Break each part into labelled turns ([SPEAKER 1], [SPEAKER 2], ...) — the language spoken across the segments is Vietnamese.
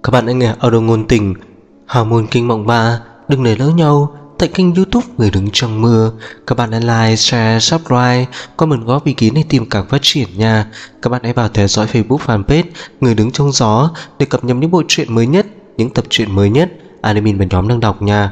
[SPEAKER 1] Các bạn đã nghe audio ngôn tình Hào môn kinh mộng 3. Đừng để lỡ nhau tại kênh YouTube Người Đứng Trong Mưa. Các bạn hãy like, share, subscribe, comment góp ý kiến để tìm càng phát triển nha. Các bạn hãy vào theo dõi Facebook fanpage Người Đứng Trong Gió để cập nhật những bộ truyện mới nhất, những tập truyện mới nhất admin và nhóm đang đọc nha.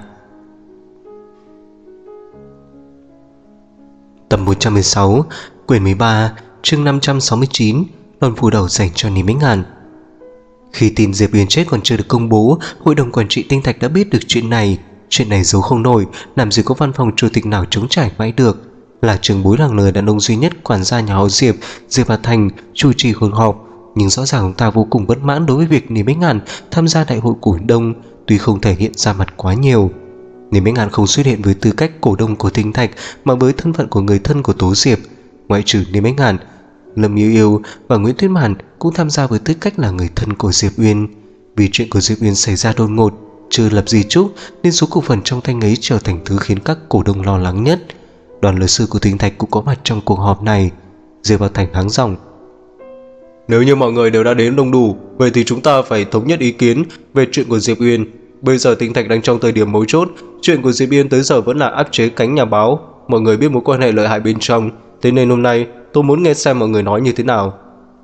[SPEAKER 1] Tập 116, quyển 13, chương 569, Đòn phủ đầu dành cho Lý Bích Ngạn. Khi tin Diệp Uyên chết còn chưa được công bố, hội đồng quản trị Tinh Thạch đã biết được chuyện này. Chuyện này giấu không nổi, làm gì có văn phòng chủ tịch nào chống trải mãi được. Là trưởng bối làng lời đàn ông duy nhất quản gia nhà họ Diệp, Diệp Hà Thành chủ trì cuộc họp, nhưng rõ ràng ông ta vô cùng bất mãn đối với việc Lý Bích Ngạn tham gia đại hội cổ đông, tuy không thể hiện ra mặt quá nhiều. Lý Bích Ngạn không xuất hiện với tư cách cổ đông của Tinh Thạch mà với thân phận của người thân của Tố Diệp. Ngoại trừ Lý Bích Ngạn, Lâm Yêu Yêu và Nguyễn Tuyết Mạn cũng tham gia với tư cách là người thân của Diệp Uyên. Vì chuyện của Diệp Uyên xảy ra đột ngột, chưa lập di chúc, nên số cổ phần trong tay ấy trở thành thứ khiến các cổ đông lo lắng nhất. Đoàn luật sư của Tinh Thạch cũng có mặt trong cuộc họp này. Diệp Bảo Thành hắng giọng:
[SPEAKER 2] Nếu như mọi người đều đã đến đông đủ, vậy thì chúng ta phải thống nhất ý kiến về chuyện của Diệp Uyên. Bây giờ Tinh Thạch đang trong thời điểm mấu chốt, chuyện của Diệp Uyên tới giờ vẫn là áp chế cánh nhà báo. Mọi người biết mối quan hệ lợi hại bên trong, thế nên hôm nay tôi muốn nghe xem mọi người nói như thế nào.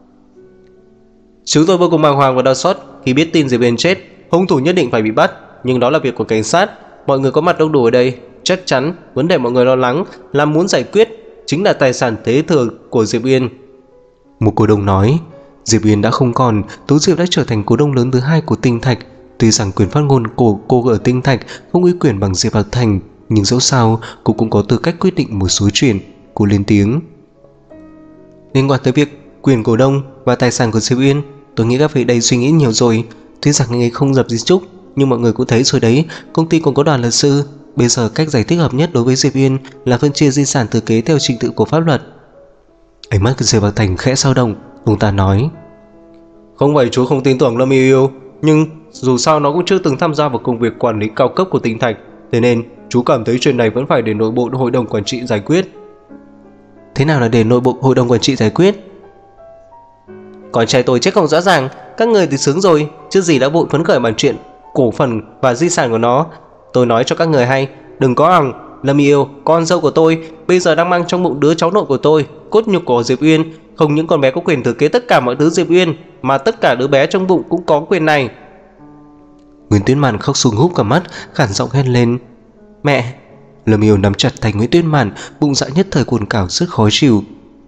[SPEAKER 2] Chúng tôi vô cùng bàng hoàng và đau xót khi biết tin Diệp Uyên chết. Hung thủ nhất định phải bị bắt, nhưng đó là việc của cảnh sát. Mọi người có mặt đông đủ ở đây, chắc chắn vấn đề mọi người lo lắng là muốn giải quyết chính là tài sản thế thừa của Diệp Uyên.
[SPEAKER 1] Một cổ đông nói: Diệp Uyên đã không còn, Tố Diệp đã trở thành cổ đông lớn thứ hai của Tinh Thạch. Tuy rằng quyền phát ngôn của cô ở Tinh Thạch không uy quyền bằng Diệp Hạc Thành, nhưng dẫu sao cô cũng có tư cách quyết định một số chuyện. Cô lên tiếng: Liên quan tới việc quyền cổ đông và tài sản của Diệp Uyên, tôi nghĩ các vị đây suy nghĩ nhiều rồi. Tuy rằng anh ấy không lập di chúc, nhưng mọi người cũng thấy rồi đấy, công ty còn có đoàn luật sư. Bây giờ cách giải thích hợp nhất đối với Diệp Uyên là phân chia di sản thừa kế theo trình tự của pháp luật. Ánh mắt của Diệp Hạc Thành khẽ dao động, ông ta nói:
[SPEAKER 2] Không phải chú không tin tưởng Lâm Yêu Yêu, nhưng dù sao nó cũng chưa từng tham gia vào công việc quản lý cao cấp của Tinh Thạch, thế nên chú cảm thấy chuyện này vẫn phải để nội bộ hội đồng quản trị giải quyết.
[SPEAKER 1] Thế nào là để nội bộ hội đồng quản trị giải quyết?
[SPEAKER 3] Con trai tôi chết không rõ ràng, các người thì sướng rồi, chứ gì đã vội phấn khởi bàn chuyện cổ phần và di sản của nó. Tôi nói cho các người hay, đừng có hòng. Lâm Yêu, con dâu của tôi, bây giờ đang mang trong bụng đứa cháu nội của tôi, cốt nhục của Diệp Uyên. Không những con bé có quyền thừa kế tất cả mọi thứ Diệp Uyên, mà tất cả đứa bé trong bụng cũng có quyền này.
[SPEAKER 1] Nguyễn Tuyết Mạn khóc sưng húp cả mắt, khản giọng hét lên: Mẹ! Lâm Yêu nắm chặt tay Nguyễn Tuyết Mạn, bụng dạ nhất thời cuồn cào rất khó chịu.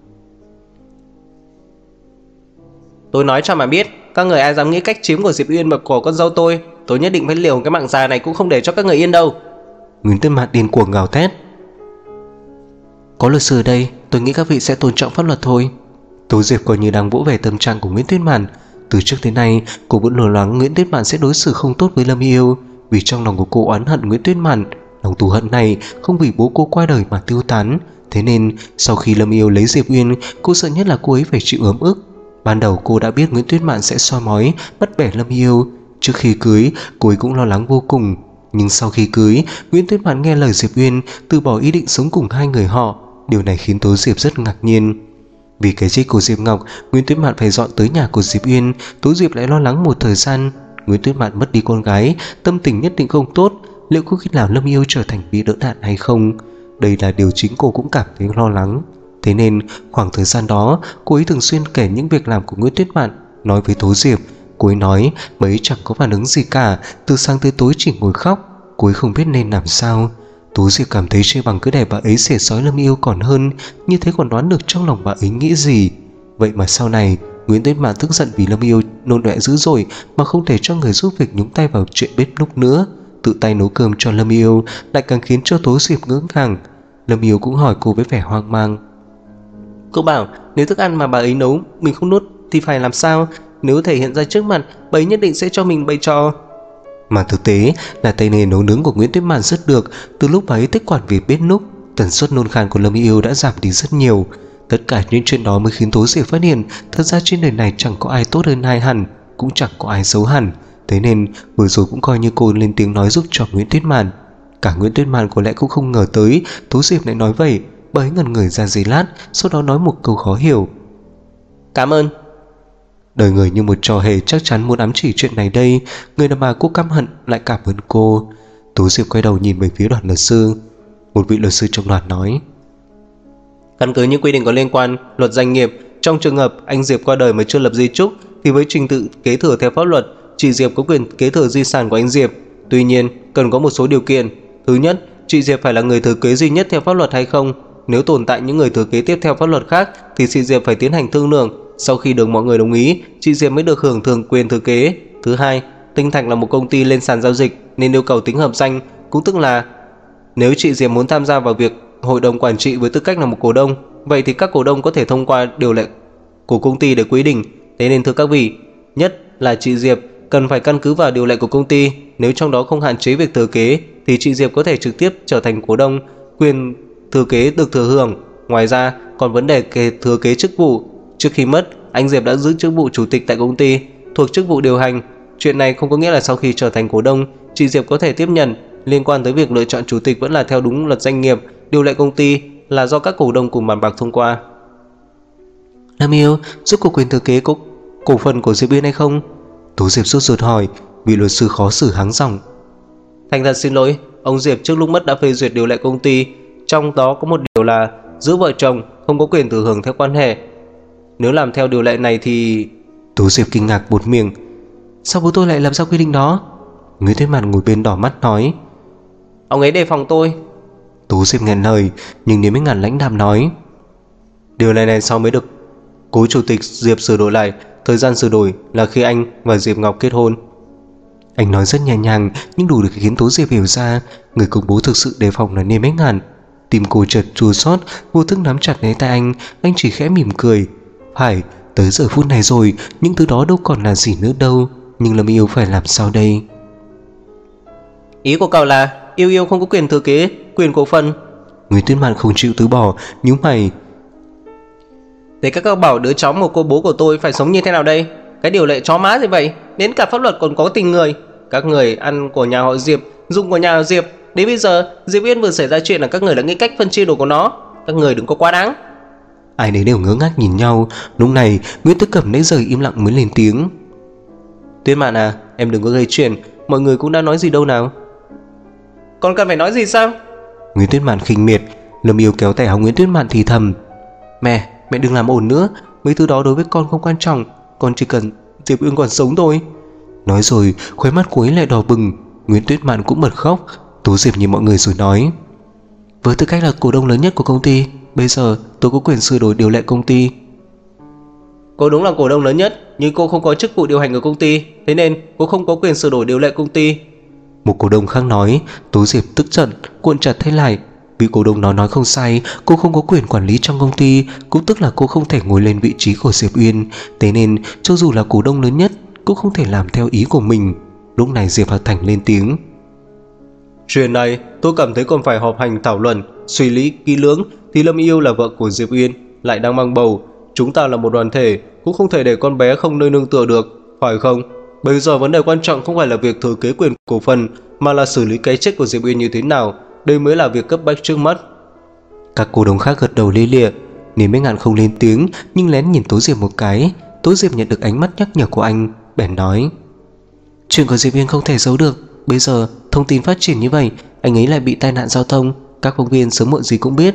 [SPEAKER 3] Tôi nói cho mà biết, các người ai dám nghĩ cách chiếm của Diệp Uyên và của con dâu tôi nhất định phải liều cái mạng già này cũng không để cho các người yên đâu.
[SPEAKER 1] Nguyễn Tuyết Mạn điên cuồng gào thét: Có luật sư ở đây, tôi nghĩ các vị sẽ tôn trọng pháp luật thôi. Tố Diệp coi như đang vỗ về tâm trạng của Nguyễn Tuyết Mạn. Từ trước tới nay, cô vẫn lo lắng Nguyễn Tuyết Mạn sẽ đối xử không tốt với Lâm Yêu, vì trong lòng của cô oán hận Nguyễn Tuyết Mạn. Lòng thù hận này không vì bố cô qua đời mà tiêu tán. Thế nên sau khi Lâm Yêu lấy Diệp Uyên, cô sợ nhất là cô ấy phải chịu ấm ức. Ban đầu cô đã biết Nguyễn Tuyết Mạn sẽ soi mói bắt bẻ Lâm Yêu. Trước khi cưới, cô ấy cũng lo lắng vô cùng. Nhưng sau khi cưới, Nguyễn Tuyết Mạn nghe lời Diệp Uyên, từ bỏ ý định sống cùng hai người họ. Điều này khiến Tố Diệp rất ngạc nhiên. Vì cái chết của Diệp Ngọc, Nguyễn Tuyết Mạn phải dọn tới nhà của Diệp Uyên. Tố Diệp lại lo lắng một thời gian. Nguyễn Tuyết Mạn mất đi con gái, tâm tình nhất định không tốt. Liệu có khi nào Lâm Yêu trở thành bị đỡ đạn hay không? Đây là điều chính cô cũng cảm thấy lo lắng. Thế nên khoảng thời gian đó, cô ấy thường xuyên kể những việc làm của Nguyễn Tuyết Mạn nói với Tố Diệp. Cô ấy nói mấy chẳng có phản ứng gì cả, từ sáng tới tối chỉ ngồi khóc. Cô ấy không biết nên làm sao. Tố Diệp cảm thấy chia bằng cứ để bà ấy xẻ xói Lâm Yêu còn hơn, như thế còn đoán được trong lòng bà ấy nghĩ gì. Vậy mà sau này Nguyễn Tuyết Mạn tức giận vì Lâm Yêu nôn ọe dữ dội mà không thể cho người giúp việc nhúng tay vào chuyện bếp núc nữa, tự tay nấu cơm cho Lâm Yêu, lại càng khiến cho Tố Diệp ngỡ ngàng. Lâm Yêu cũng hỏi cô với vẻ hoang mang:
[SPEAKER 3] Cô bảo nếu thức ăn mà bà ấy nấu mình không nuốt thì phải làm sao? Nếu thể hiện ra trước mặt, bà ấy nhất định sẽ cho mình bày trò.
[SPEAKER 1] Mà thực tế là tay nghề nấu nướng của Nguyễn Tuyết Mạn rất được. Từ lúc bà ấy tiếp quản việc bếp núc, tần suất nôn khan của Lâm Yêu đã giảm đi rất nhiều. Tất cả những chuyện đó mới khiến Tố Diệp phát hiện thật ra trên đời này chẳng có ai tốt hơn ai hẳn, cũng chẳng có ai xấu hẳn. Thế nên vừa rồi cũng coi như cô lên tiếng nói giúp cho Nguyễn Tuyết Mạn. Cả Nguyễn Tuyết Mạn có lẽ cũng không ngờ tới Tố Diệp lại nói vậy. Bà ấy ngẩn người ra giây lát, sau đó nói một câu khó hiểu:
[SPEAKER 3] Cảm ơn.
[SPEAKER 1] Đời người như một trò hề chắc chắn muốn ám chỉ chuyện này đây. Người nào mà cô căm hận lại cảm ơn cô. Tố Diệp quay đầu nhìn về phía đoàn luật sư. Một vị luật sư trong đoàn nói:
[SPEAKER 3] Căn cứ những quy định có liên quan luật doanh nghiệp, trong trường hợp anh Diệp qua đời mà chưa lập di chúc thì với trình tự kế thừa theo pháp luật, chị Diệp có quyền kế thừa di sản của anh Diệp. Tuy nhiên, cần có một số điều kiện. Thứ nhất, chị Diệp phải là người thừa kế duy nhất theo pháp luật hay không. Nếu tồn tại những người thừa kế tiếp theo pháp luật khác thì chị Diệp phải tiến hành thương lượng. Sau khi được mọi người đồng ý, chị Diệp mới được hưởng quyền thừa kế. Thứ hai, Tinh Thạch là một công ty lên sàn giao dịch nên yêu cầu tính hợp danh, cũng tức là nếu chị Diệp muốn tham gia vào việc hội đồng quản trị với tư cách là một cổ đông, vậy thì các cổ đông có thể thông qua điều lệ của công ty để quy định. Thế nên thưa các vị, nhất là chị Diệp cần phải căn cứ vào điều lệ của công ty. Nếu trong đó không hạn chế việc thừa kế thì chị Diệp có thể trực tiếp trở thành cổ đông, quyền thừa kế được thừa hưởng. Ngoài ra còn vấn đề thừa kế chức vụ. Trước khi mất, anh Diệp đã giữ chức vụ chủ tịch tại công ty, thuộc chức vụ điều hành. Chuyện này không có nghĩa là sau khi trở thành cổ đông, chị Diệp có thể tiếp nhận. Liên quan tới việc lựa chọn chủ tịch vẫn là theo đúng luật doanh nghiệp, điều lệ công ty là do các cổ đông cùng bàn bạc thông qua.
[SPEAKER 1] Lam Yêu, giúp cô quyền thừa kế có cổ phần của Diệp Uyên hay không? Tố Diệp sốt ruột hỏi. Vị luật sư khó xử hắng giọng:
[SPEAKER 3] Thành thật xin lỗi, ông Diệp trước lúc mất đã phê duyệt điều lệ công ty, trong đó có một điều là giữa vợ chồng không có quyền thừa hưởng theo quan hệ. Nếu làm theo điều lệ này thì...
[SPEAKER 1] Tố Diệp kinh ngạc buột miệng: Sao bố tôi lại làm ra quy định đó? Nguyễn Tuyết Mạn ngồi bên đỏ mắt nói:
[SPEAKER 3] Ông ấy đề phòng tôi.
[SPEAKER 1] Tố Diệp nghẹn lời, nhưng nếu mấy ngàn lãnh đạm nói:
[SPEAKER 3] Điều này sau mới được cố chủ tịch Diệp sửa đổi lại. Thời gian sửa đổi là khi anh và Diệp Ngọc kết hôn.
[SPEAKER 1] Anh nói rất nhẹ nhàng nhưng đủ để khiến Tố Diệp hiểu ra người công bố thực sự đề phòng là Niêm Bách Ngạn. Tim cô chợt chua xót, vô thức nắm chặt lấy tay anh chỉ khẽ mỉm cười. Phải, tới giờ phút này rồi, những thứ đó đâu còn là gì nữa đâu. Nhưng Lâm Yêu phải làm sao đây?
[SPEAKER 3] Ý của cậu là Yêu không có quyền thừa kế, quyền cổ phần.
[SPEAKER 1] Nguyễn Tuyết Mạn không chịu từ bỏ, nhíu mày:
[SPEAKER 3] Thế các cậu bảo đứa cháu một cô bố của tôi phải sống như thế nào đây? Cái điều lệ chó má gì vậy? Đến cả pháp luật còn có tình người. Các người ăn của nhà họ Diệp, dùng của nhà họ Diệp. Đến bây giờ Diệp Uyên vừa xảy ra chuyện là các người đã nghĩ cách phân chia đồ của nó. Các người đừng có quá đáng.
[SPEAKER 1] Ai nấy đều ngớ ngác nhìn nhau. Lúc này Nguyễn Tư Cẩm nãy giờ im lặng mới lên tiếng:
[SPEAKER 3] Tuyết Mạn à, em đừng có gây chuyện. Mọi người cũng đã nói gì đâu nào. Còn cần phải nói gì sao?
[SPEAKER 1] Nguyễn Tuyết Mạn khinh miệt. Lâm Yêu kéo tay áo Nguyễn Tuyết Mạn thì thầm: Mẹ đừng làm ồn nữa. Mấy thứ đó đối với con không quan trọng. Con chỉ cần Diệp Uyên còn sống thôi. Nói rồi khóe mắt cô ấy lại đỏ bừng. Nguyễn Tuyết Mạn cũng bật khóc. Tố Diệp nhìn mọi người rồi nói: Với tư cách là cổ đông lớn nhất của công ty, bây giờ tôi có quyền sửa đổi điều lệ công ty.
[SPEAKER 3] Cô đúng là cổ đông lớn nhất, nhưng cô không có chức vụ điều hành của công ty, thế nên cô không có quyền sửa đổi điều lệ công ty.
[SPEAKER 1] Một cổ đông khác nói. Tố Diệp tức giận cuộn chặt tay lại. Vị cổ đông nói không sai, cô không có quyền quản lý trong công ty, cũng tức là cô không thể ngồi lên vị trí của Diệp Uyên. Thế nên cho dù là cổ đông lớn nhất cũng không thể làm theo ý của mình. Lúc này Diệp Hạc Thành lên tiếng:
[SPEAKER 2] Chuyện này tôi cảm thấy còn phải họp hành thảo luận, suy lý kỹ lưỡng. Thì Lâm Yêu là vợ của Diệp Uyên, lại đang mang bầu. Chúng ta là một đoàn thể, cũng không thể để con bé không nơi nương tựa được, phải không? Bây giờ vấn đề quan trọng không phải là việc thừa kế quyền cổ phần, mà là xử lý cái chết của Diệp Uyên như thế nào. Đây mới là việc cấp bách trước mắt.
[SPEAKER 1] Các cổ đông khác gật đầu lia lịa. Niêm Bách Ngạn không lên tiếng nhưng lén nhìn Tố Diệp một cái. Tố Diệp nhận được ánh mắt nhắc nhở của anh, bèn nói: Chuyện của Diệp Uyên không thể giấu được. Bây giờ thông tin phát triển như vậy, anh ấy lại bị tai nạn giao thông, các phóng viên sớm muộn gì cũng biết.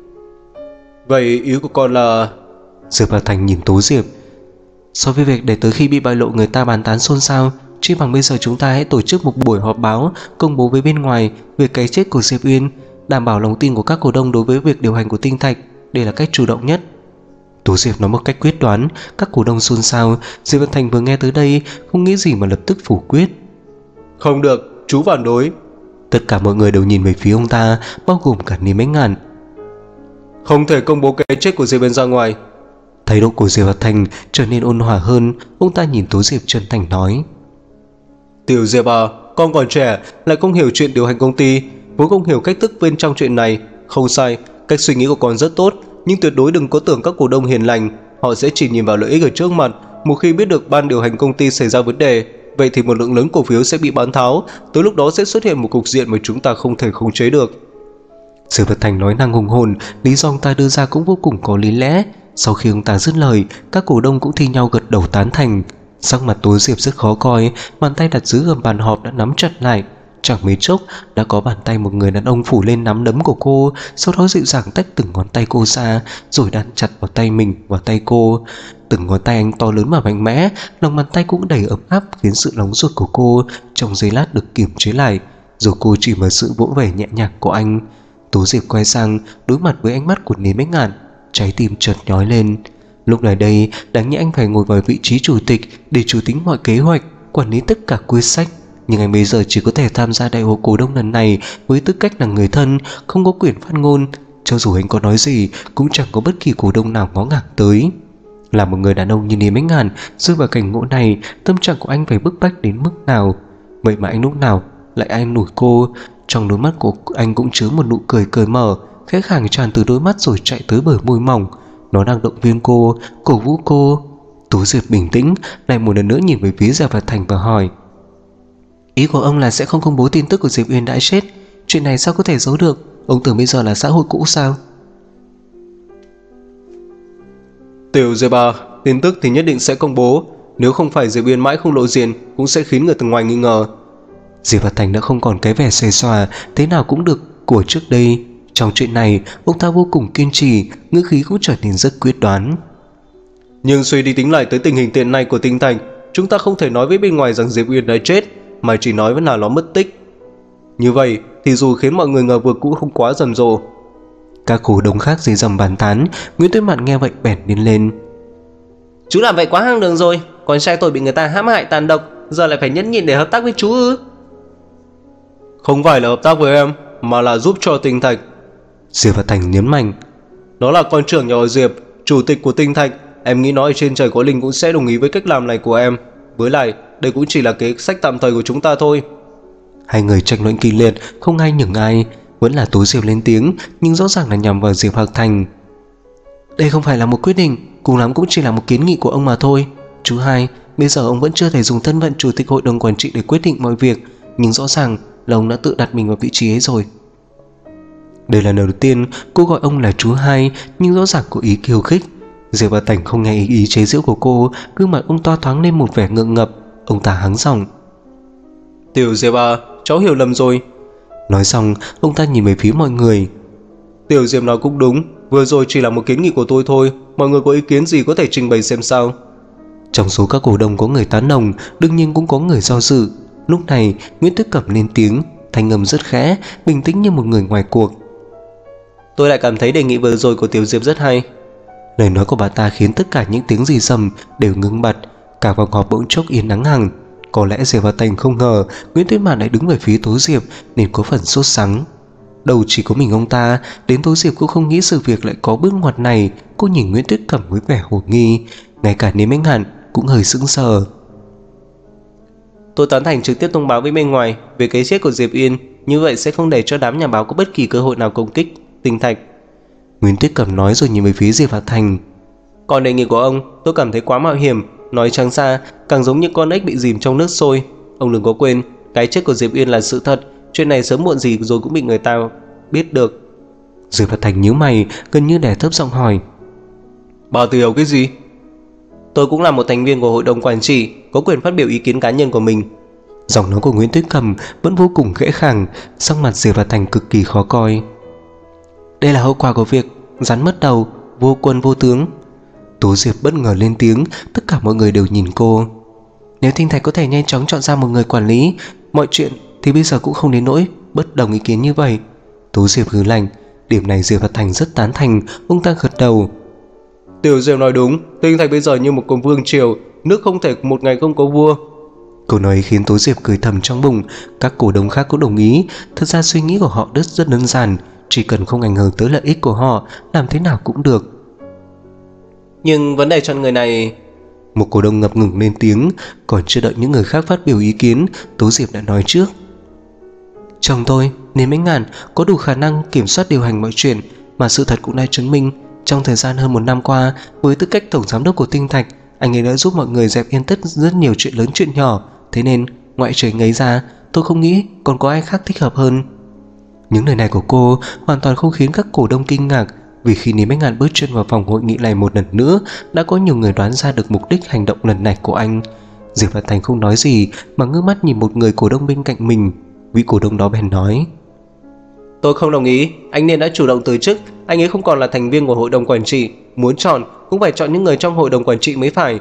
[SPEAKER 2] Vậy ý của con là...
[SPEAKER 1] Diệp Hạc Thành nhìn Tố Diệp: So với việc để tới khi bị bại lộ người ta bàn tán xôn xao, chỉ bằng bây giờ chúng ta hãy tổ chức một buổi họp báo công bố với bên ngoài về cái chết của Diệp Uyên, đảm bảo lòng tin của các cổ đông đối với việc điều hành của Tinh Thạch. Đây là cách chủ động nhất. Tố Diệp nói một cách quyết đoán. Các cổ đông xôn xao. Diệp Hạc Thành vừa nghe tới đây không nghĩ gì mà lập tức phủ quyết:
[SPEAKER 2] Không được, chú phản đối.
[SPEAKER 1] Tất cả mọi người đều nhìn về phía ông ta, bao gồm cả Niêm Bách Ngạn.
[SPEAKER 2] Không thể công bố cái chết của Diệp Uyên ra ngoài.
[SPEAKER 1] Thái độ của Diệp Hạc Thành trở nên ôn hòa hơn. Ông ta nhìn Tố Diệp chân thành nói:
[SPEAKER 2] Tiểu Diệp à, con còn trẻ, lại không hiểu chuyện điều hành công ty, vốn không hiểu cách thức bên trong chuyện này. Không sai, cách suy nghĩ của con rất tốt, nhưng tuyệt đối đừng có tưởng các cổ đông hiền lành. Họ sẽ chỉ nhìn vào lợi ích ở trước mặt. Một khi biết được ban điều hành công ty xảy ra vấn đề, vậy thì một lượng lớn cổ phiếu sẽ bị bán tháo. Tới lúc đó sẽ xuất hiện một cục diện mà chúng ta không thể khống chế được.
[SPEAKER 1] Diệp Hạc Thành nói năng hùng hồn, lý do ông ta đưa ra cũng vô cùng có lý lẽ. Sau khi ông ta dứt lời, các cổ đông cũng thi nhau gật đầu tán thành. Sắc mặt Tố Diệp rất khó coi, bàn tay đặt dưới gầm bàn họp đã nắm chặt lại. Chẳng mấy chốc đã có bàn tay một người đàn ông phủ lên nắm đấm của cô, sau đó dịu dàng tách từng ngón tay cô ra, rồi đan chặt vào tay mình và tay cô. Từng ngón tay anh to lớn và mạnh mẽ, lòng bàn tay cũng đầy ấm áp, khiến sự nóng ruột của cô trong giây lát được kiềm chế lại, rồi cô chỉ vào sự vỗ về nhẹ nhàng của anh. Tố Diệp quay sang đối mặt với ánh mắt của Lý Bách Ngạn, trái tim chợt nhói lên. Lúc này đây, đáng nhẽ anh phải ngồi vào vị trí chủ tịch để chủ tính mọi kế hoạch, quản lý tất cả quyết sách, nhưng anh bây giờ chỉ có thể tham gia đại hội cổ đông lần này với tư cách là người thân, không có quyền phát ngôn. Cho dù anh có nói gì cũng chẳng có bất kỳ cổ đông nào ngó ngàng tới. Là một người đàn ông như Lý Bách Ngạn, rơi vào cảnh ngộ này, tâm trạng của anh phải bức bách đến mức nào? Vậy mà anh lúc nào lại an ủi cô. Trong đôi mắt của anh cũng chứa một nụ cười cởi mở, khẽ khàng tràn từ đôi mắt rồi chạy tới bờ môi mỏng. Nó đang động viên cô, cổ vũ cô. Tố Diệp bình tĩnh lại một lần nữa nhìn về phía Diệp Thành và hỏi: Ý của ông là sẽ không công bố tin tức của Diệp Uyên đã chết? Chuyện này sao có thể giấu được? Ông tưởng bây giờ là xã hội cũ sao?
[SPEAKER 2] Tiểu Diệp à, tin tức thì nhất định sẽ công bố. Nếu không phải Diệp Uyên mãi không lộ diện, cũng sẽ khiến người từ ngoài nghi ngờ.
[SPEAKER 1] Diệp Thành đã không còn cái vẻ xuề xòa thế nào cũng được của trước đây. Trong chuyện này, ông ta vô cùng kiên trì, ngữ khí cũng trở nên rất quyết đoán.
[SPEAKER 2] Nhưng suy đi tính lại tới tình hình hiện nay của Tinh Thành, chúng ta không thể nói với bên ngoài rằng Diệp Uyên đã chết, mà chỉ nói với là nó mất tích. Như vậy thì dù khiến mọi người ngờ vực cũng không quá rầm rộ.
[SPEAKER 1] Các cổ đông khác dì dầm bàn tán. Nguyễn Tuyết Mạn nghe vậy bèn điên lên:
[SPEAKER 3] Chú làm vậy quá hoang đường rồi. Con trai tôi bị người ta hãm hại tàn độc, giờ lại phải nhẫn nhịn để hợp tác với chú ư?
[SPEAKER 2] Không phải là hợp tác với em, mà là giúp cho Tinh Thạch.
[SPEAKER 1] Diệp Thành nhấn mạnh:
[SPEAKER 2] Nó là con trưởng nhà họ Diệp, chủ tịch của Tinh Thạch. Em nghĩ nói trên trời có linh cũng sẽ đồng ý với cách làm này của em. Với lại đây cũng chỉ là kế sách tạm thời của chúng ta thôi.
[SPEAKER 1] Hai người tranh luận kịch liệt, không ai nhường ai. Vẫn là Tố Diệp lên tiếng, nhưng rõ ràng là nhằm vào Diệp Thành. Đây không phải là một quyết định, cùng lắm cũng chỉ là một kiến nghị của ông mà thôi. Chú hai, bây giờ ông vẫn chưa thể dùng thân phận chủ tịch hội đồng quản trị để quyết định mọi việc, nhưng rõ ràng là ông đã tự đặt mình vào vị trí ấy rồi. Đây là lần đầu tiên cô gọi ông là chú hai, nhưng rõ ràng có ý khiêu khích. Diệp Thành không nghe ý chế giễu của cô, gương mặt ông to thoáng lên một vẻ ngượng ngập. Ông ta hắng giọng:
[SPEAKER 2] Tiểu Diệp à, cháu hiểu lầm rồi.
[SPEAKER 1] Nói xong, ông ta nhìn về phía mọi người:
[SPEAKER 2] Tiểu Diệp nói cũng đúng, vừa rồi chỉ là một kiến nghị của tôi thôi, mọi người có ý kiến gì có thể trình bày xem sao.
[SPEAKER 1] Trong số các cổ đông có người tán đồng, đương nhiên cũng có người do dự. Lúc này Nguyễn Tuyết Cẩm lên tiếng, thanh âm rất khẽ, bình tĩnh như một người ngoài cuộc:
[SPEAKER 3] Tôi lại cảm thấy đề nghị vừa rồi của Tiểu Diệp rất hay.
[SPEAKER 1] Lời nói của bà ta khiến tất cả những tiếng rì rầm đều ngưng bặt. Cả phòng họp bỗng chốc yên ắng hẳn. Có lẽ Diệp Thành không ngờ Nguyễn Tuyết Mạn lại đứng về phía Tố Diệp, nên có phần sốt sắng. Đầu chỉ có mình ông ta, đến Tố Diệp cũng không nghĩ sự việc lại có bước ngoặt này. Cô nhìn Nguyễn Tuyết Cẩm với vẻ hồ nghi, ngay cả Niêm Ánh Hạn cũng hơi sững sờ.
[SPEAKER 3] Tôi tán thành trực tiếp thông báo với bên ngoài về cái chết của Diệp Uyên, như vậy sẽ không để cho đám nhà báo có bất kỳ cơ hội nào công kích Tinh Thạch.
[SPEAKER 1] Nguyễn Tuyết Cẩm nói rồi nhìn về phía Diệp Thành:
[SPEAKER 3] Còn đề nghị của ông, tôi cảm thấy quá mạo hiểm. Nói trắng ra, càng giống như con ếch bị dìm trong nước sôi. Ông đừng có quên, cái chết của Diệp Uyên là sự thật. Chuyện này sớm muộn gì rồi cũng bị người ta biết được.
[SPEAKER 1] Diệp Thành nhíu mày, gần như đè thấp giọng hỏi:
[SPEAKER 2] Bà tự hiểu cái gì?
[SPEAKER 3] Tôi cũng là một thành viên của hội đồng quản trị, có quyền phát biểu ý kiến cá nhân của mình.
[SPEAKER 1] Giọng nói của Nguyễn Tuyết Cẩm vẫn vô cùng khẽ khàng, sắc mặt Diệp Thành cực kỳ khó coi. Đây là hậu quả của việc rắn mất đầu, vô quân vô tướng. Tố Diệp bất ngờ lên tiếng, tất cả mọi người đều nhìn cô. Nếu Tinh Thạch có thể nhanh chóng chọn ra một người quản lý mọi chuyện thì bây giờ cũng không đến nỗi bất đồng ý kiến như vậy. Tố Diệp hừ lạnh, điểm này Diệp Thành rất tán thành. Ông ta gật đầu:
[SPEAKER 2] Tiểu Diệp nói đúng, Tinh Thạch bây giờ như một con vương triều, nước không thể một ngày không có vua.
[SPEAKER 1] Câu nói khiến Tố Diệp cười thầm trong bụng. Các cổ đông khác cũng đồng ý. Thật ra suy nghĩ của họ rất đơn giản, chỉ cần không ảnh hưởng tới lợi ích của họ, làm thế nào cũng được.
[SPEAKER 3] Nhưng vấn đề chọn người này...
[SPEAKER 1] Một cổ đông ngập ngừng lên tiếng. Còn chưa đợi những người khác phát biểu ý kiến, Tố Diệp đã nói trước: Chồng tôi, Niêm Ánh Ngạn, có đủ khả năng kiểm soát điều hành mọi chuyện, mà sự thật cũng đã chứng minh. Trong thời gian hơn 1 năm qua, với tư cách tổng giám đốc của Tinh Thạch, anh ấy đã giúp mọi người dẹp yên tất rất nhiều chuyện lớn chuyện nhỏ. Thế nên ngoại trừ anh ấy ra, tôi không nghĩ còn có ai khác thích hợp hơn. Những lời này của cô hoàn toàn không khiến các cổ đông kinh ngạc. vì khi Lý Bách Ngạn bước chân vào phòng hội nghị này một lần nữa, đã có nhiều người đoán ra được mục đích hành động lần này của anh. Diệp Văn Thành không nói gì mà ngước mắt nhìn một người cổ đông bên cạnh mình. Vị cổ đông đó bèn nói:
[SPEAKER 3] Tôi không đồng ý, anh nên đã chủ động từ chức, anh ấy không còn là thành viên của hội đồng quản trị, muốn chọn cũng phải chọn những người trong hội đồng quản trị mới phải.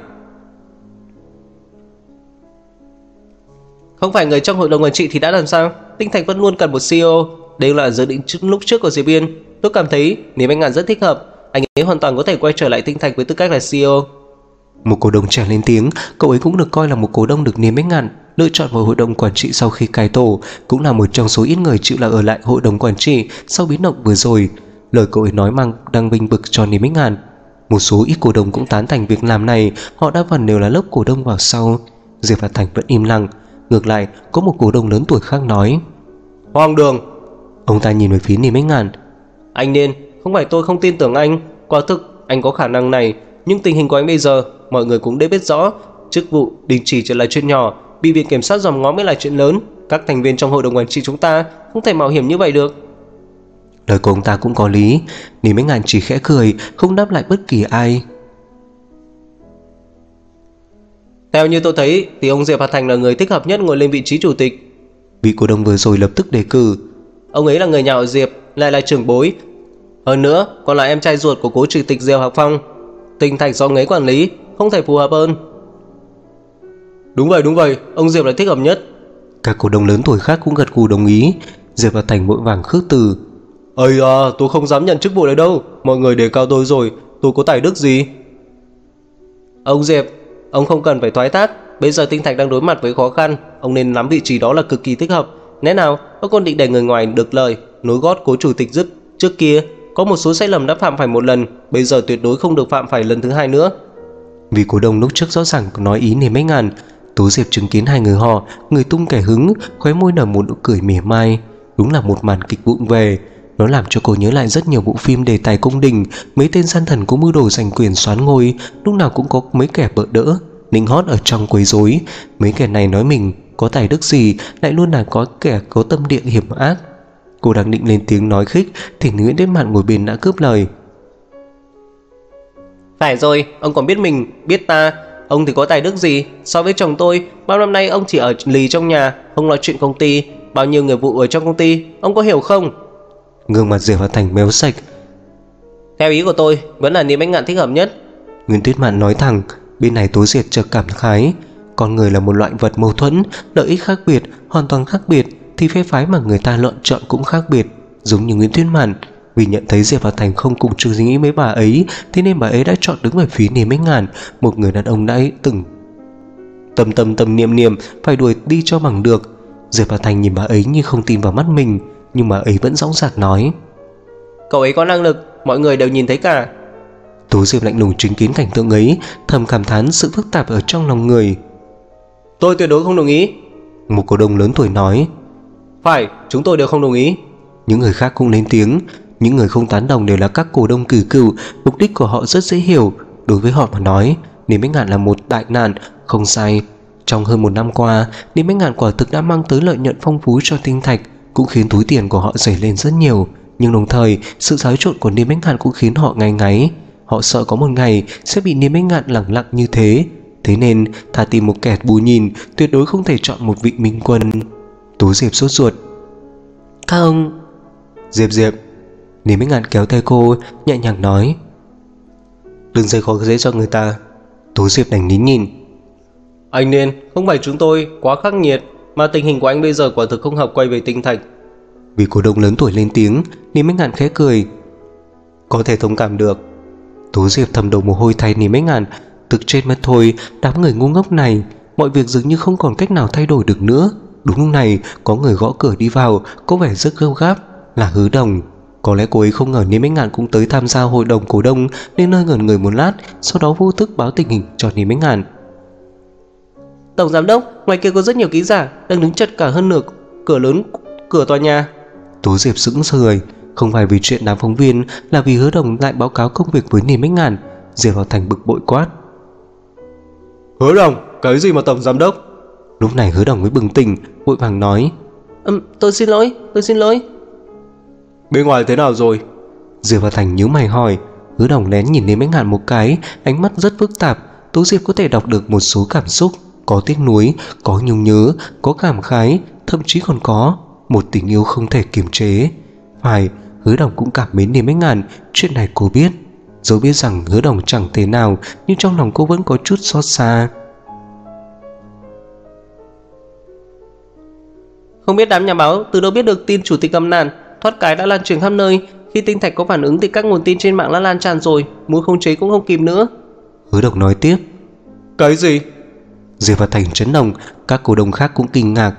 [SPEAKER 3] Không phải người trong hội đồng quản trị thì đã làm sao? Tinh Thạch vẫn luôn cần một CEO, đây là dự định lúc trước của Diệp Yên. Tôi cảm thấy Lý Bách Ngạn rất thích hợp, anh ấy hoàn toàn có thể quay trở lại Tinh Thạch với tư cách là CEO.
[SPEAKER 1] Một cổ đông trẻ lên tiếng. Cậu ấy cũng được coi là một cổ đông được Lý Bách Ngạn lựa chọn vào hội đồng quản trị sau khi cải tổ, cũng là một trong số ít người chịu là ở lại hội đồng quản trị sau biến động vừa rồi. Lời cậu ấy nói mang đang binh bực cho Lý Bách Ngạn. Một số ít cổ đông cũng tán thành việc làm này, họ đa phần đều là lớp cổ đông vào sau. Diệp Văn Thành vẫn im lặng. Ngược lại, có một cổ đông lớn tuổi khác nói:
[SPEAKER 3] Hoang đường.
[SPEAKER 1] Ông ta nhìn về phía Lý Bách Ngạn:
[SPEAKER 3] Anh nên, không phải tôi không tin tưởng anh, quả thực anh có khả năng này, nhưng tình hình của anh bây giờ mọi người cũng đã biết rõ, chức vụ đình chỉ chỉ là chuyện nhỏ, bị viện kiểm sát dòm ngó mới là chuyện lớn. Các thành viên trong hội đồng quản trị chúng ta không thể mạo hiểm như vậy được.
[SPEAKER 1] Lời của ông ta cũng có lý. Lý Bách Ngạn chỉ khẽ cười, không đáp lại bất kỳ ai.
[SPEAKER 3] Theo như tôi thấy thì ông Diệp Hà Thành là người thích hợp nhất ngồi lên vị trí chủ tịch.
[SPEAKER 1] Vị cổ đông vừa rồi lập tức đề cử:
[SPEAKER 3] Ông ấy là người nhà họ Diệp, lại là trưởng bối, hơn nữa còn là em trai ruột của cố chủ tịch Diệp Hạc Phong. Tinh Thạch do ông ấy quản lý, không thể phù hợp hơn. Đúng vậy, ông Diệp là thích hợp nhất.
[SPEAKER 1] Các cổ đông lớn tuổi khác cũng gật gù đồng ý. Diệp Văn Thành vội vàng khước từ:
[SPEAKER 2] Ây à, tôi không dám nhận chức vụ này đâu, mọi người đề cao tôi rồi, tôi có tài đức gì?
[SPEAKER 3] Ông Diệp, ông không cần phải thoái thác, bây giờ Tinh Thạch đang đối mặt với khó khăn, ông nên nắm vị trí đó là cực kỳ thích hợp. Lẽ nào ông còn định để người ngoài được lời, nối gót cố chủ tịch giúp trước kia có một số sai lầm đã phạm phải một lần, bây giờ tuyệt đối không được phạm phải lần thứ hai nữa.
[SPEAKER 1] Vì cổ đông lúc trước rõ ràng có nói ý Lý Bách Ngạn. Tố Diệp chứng kiến hai người họ, người tung kẻ hứng, khóe môi nở một nụ cười mỉa mai. Đúng là một màn kịch vụng về. Nó làm cho cô nhớ lại rất nhiều bộ phim đề tài cung đình. Mấy tên gian thần có mưu đồ giành quyền soán ngôi, lúc nào cũng có mấy kẻ bợ đỡ, nịnh hót ở trong quấy rối. Mấy kẻ này nói mình có tài đức gì, lại luôn là có kẻ có tâm địa hiểm ác. Cô đang định lên tiếng nói khích thì Nguyễn Tuyết Mạn ngồi bên đã cướp lời:
[SPEAKER 3] Phải rồi, ông còn biết mình, biết ta. Ông thì có tài đức gì? So với chồng tôi, bao năm nay ông chỉ ở lì trong nhà, không nói chuyện công ty, bao nhiêu nghiệp vụ ở trong công ty, ông có hiểu không?
[SPEAKER 1] Gương mặt Diệp Văn Thành méo sạch.
[SPEAKER 3] Theo ý của tôi, vẫn là Lý Bách Ngạn thích hợp nhất.
[SPEAKER 1] Nguyễn Tuyết Mạn nói thẳng. Bên này Tố Diệp chợt cảm khái. Con người là một loại vật mâu thuẫn, lợi ích khác biệt, hoàn toàn khác biệt, thì phe phái mà người ta lựa chọn cũng khác biệt. Giống như Nguyễn Tuyết Mạn, vì nhận thấy Diệp Văn Thành không cùng chung suy nghĩ với bà ấy, thế nên bà ấy đã chọn đứng về phía Lý Bách Ngạn, một người đàn ông đã từng tâm niệm phải đuổi đi cho bằng được. Diệp Văn Thành nhìn bà ấy như không tin vào mắt mình, nhưng bà ấy vẫn dõng dạc nói:
[SPEAKER 3] Cậu ấy có năng lực, mọi người đều nhìn thấy cả.
[SPEAKER 1] Tố Diệp lạnh lùng chứng kiến cảnh tượng ấy, thầm cảm thán sự phức tạp ở trong lòng người.
[SPEAKER 3] Tôi tuyệt đối không đồng ý.
[SPEAKER 1] Một cổ đông lớn tuổi nói:
[SPEAKER 3] Phải, chúng tôi đều không đồng ý.
[SPEAKER 1] Những người khác cũng lên tiếng. Những người không tán đồng đều là các cổ đông cử cựu. Mục đích của họ rất dễ hiểu. Đối với họ mà nói, Lý Bách Ngạn là một đại nạn, không sai. Trong hơn một năm qua, Lý Bách Ngạn quả thực đã mang tới lợi nhuận phong phú cho Tinh Thạch, cũng khiến túi tiền của họ dày lên rất nhiều. Nhưng đồng thời, sự xáo trộn của Lý Bách Ngạn cũng khiến họ ngáy ngáy. Họ sợ có một ngày sẽ bị Lý Bách Ngạn lẳng lặng như thế. Thế nên thà tìm một kẻ bù nhìn, tuyệt đối không thể chọn một vị minh quân. Tố Diệp sốt ruột: Các ông... Diệp. Lý Bách Ngạn kéo tay cô, nhẹ nhàng nói: Đừng gây khó dễ cho người ta. Tố Diệp đành nín nhìn.
[SPEAKER 3] Anh nên, không phải chúng tôi quá khắc nghiệt, mà tình hình của anh bây giờ quả thực không hợp quay về Tinh Thạch.
[SPEAKER 1] Vì cổ đông lớn tuổi lên tiếng, Lý Bách Ngạn khẽ cười: Có thể thông cảm được. Tố Diệp thầm đầu mồ hôi thay Lý Bách Ngạn, tức chết mất thôi. Đám người ngu ngốc này, mọi việc dường như không còn cách nào thay đổi được nữa. Đúng lúc này, có người gõ cửa đi vào, có vẻ rất gấp gáp, là Hứa Đồng. Có lẽ cô ấy không ngờ Lý Bách Ngạn cũng tới tham gia hội đồng cổ đông, nên hơi ngẩn người một lát, sau đó vô thức báo tình hình cho Lý Bách Ngạn.
[SPEAKER 3] Tổng giám đốc, ngoài kia có rất nhiều ký giả đang đứng chật cả hơn nửa cửa tòa nhà.
[SPEAKER 1] Tố Diệp sững sờ. Không phải vì chuyện đám phóng viên, là vì Hứa Đồng lại báo cáo công việc với Lý Bách Ngạn. Diệp Vào Thành bực bội quát:
[SPEAKER 2] Hứa Đồng, cái gì mà tổng giám đốc?
[SPEAKER 1] Lúc này Hứa Đồng mới bừng tỉnh, vội vàng nói:
[SPEAKER 3] Tôi xin lỗi.
[SPEAKER 2] Bên ngoài thế nào rồi?
[SPEAKER 1] Diệp và Thành nhíu mày hỏi. Hứa Đồng lén nhìn đến Bách Ngạn một cái, ánh mắt rất phức tạp. Tố Diệp có thể đọc được một số cảm xúc, có tiếc nuối, có nhung nhớ, có cảm khái, thậm chí còn có một tình yêu không thể kiềm chế. Phải, Hứa Đồng cũng cảm mến đến Bách Ngạn, chuyện này cô biết. Dẫu biết rằng Hứa Đồng chẳng thế nào, nhưng trong lòng cô vẫn có chút xót xa.
[SPEAKER 3] Không biết đám nhà báo từ đâu biết được tin chủ tịch gặp nạn, thoát cái đã lan truyền khắp nơi. Khi tinh thạch có phản ứng thì các nguồn tin trên mạng đã lan tràn rồi, muốn khống chế cũng không kịp nữa.
[SPEAKER 1] Hứa Đồng nói tiếp.
[SPEAKER 2] Cái gì?
[SPEAKER 1] Diệp và Thành chấn động, các cổ đông khác cũng kinh ngạc.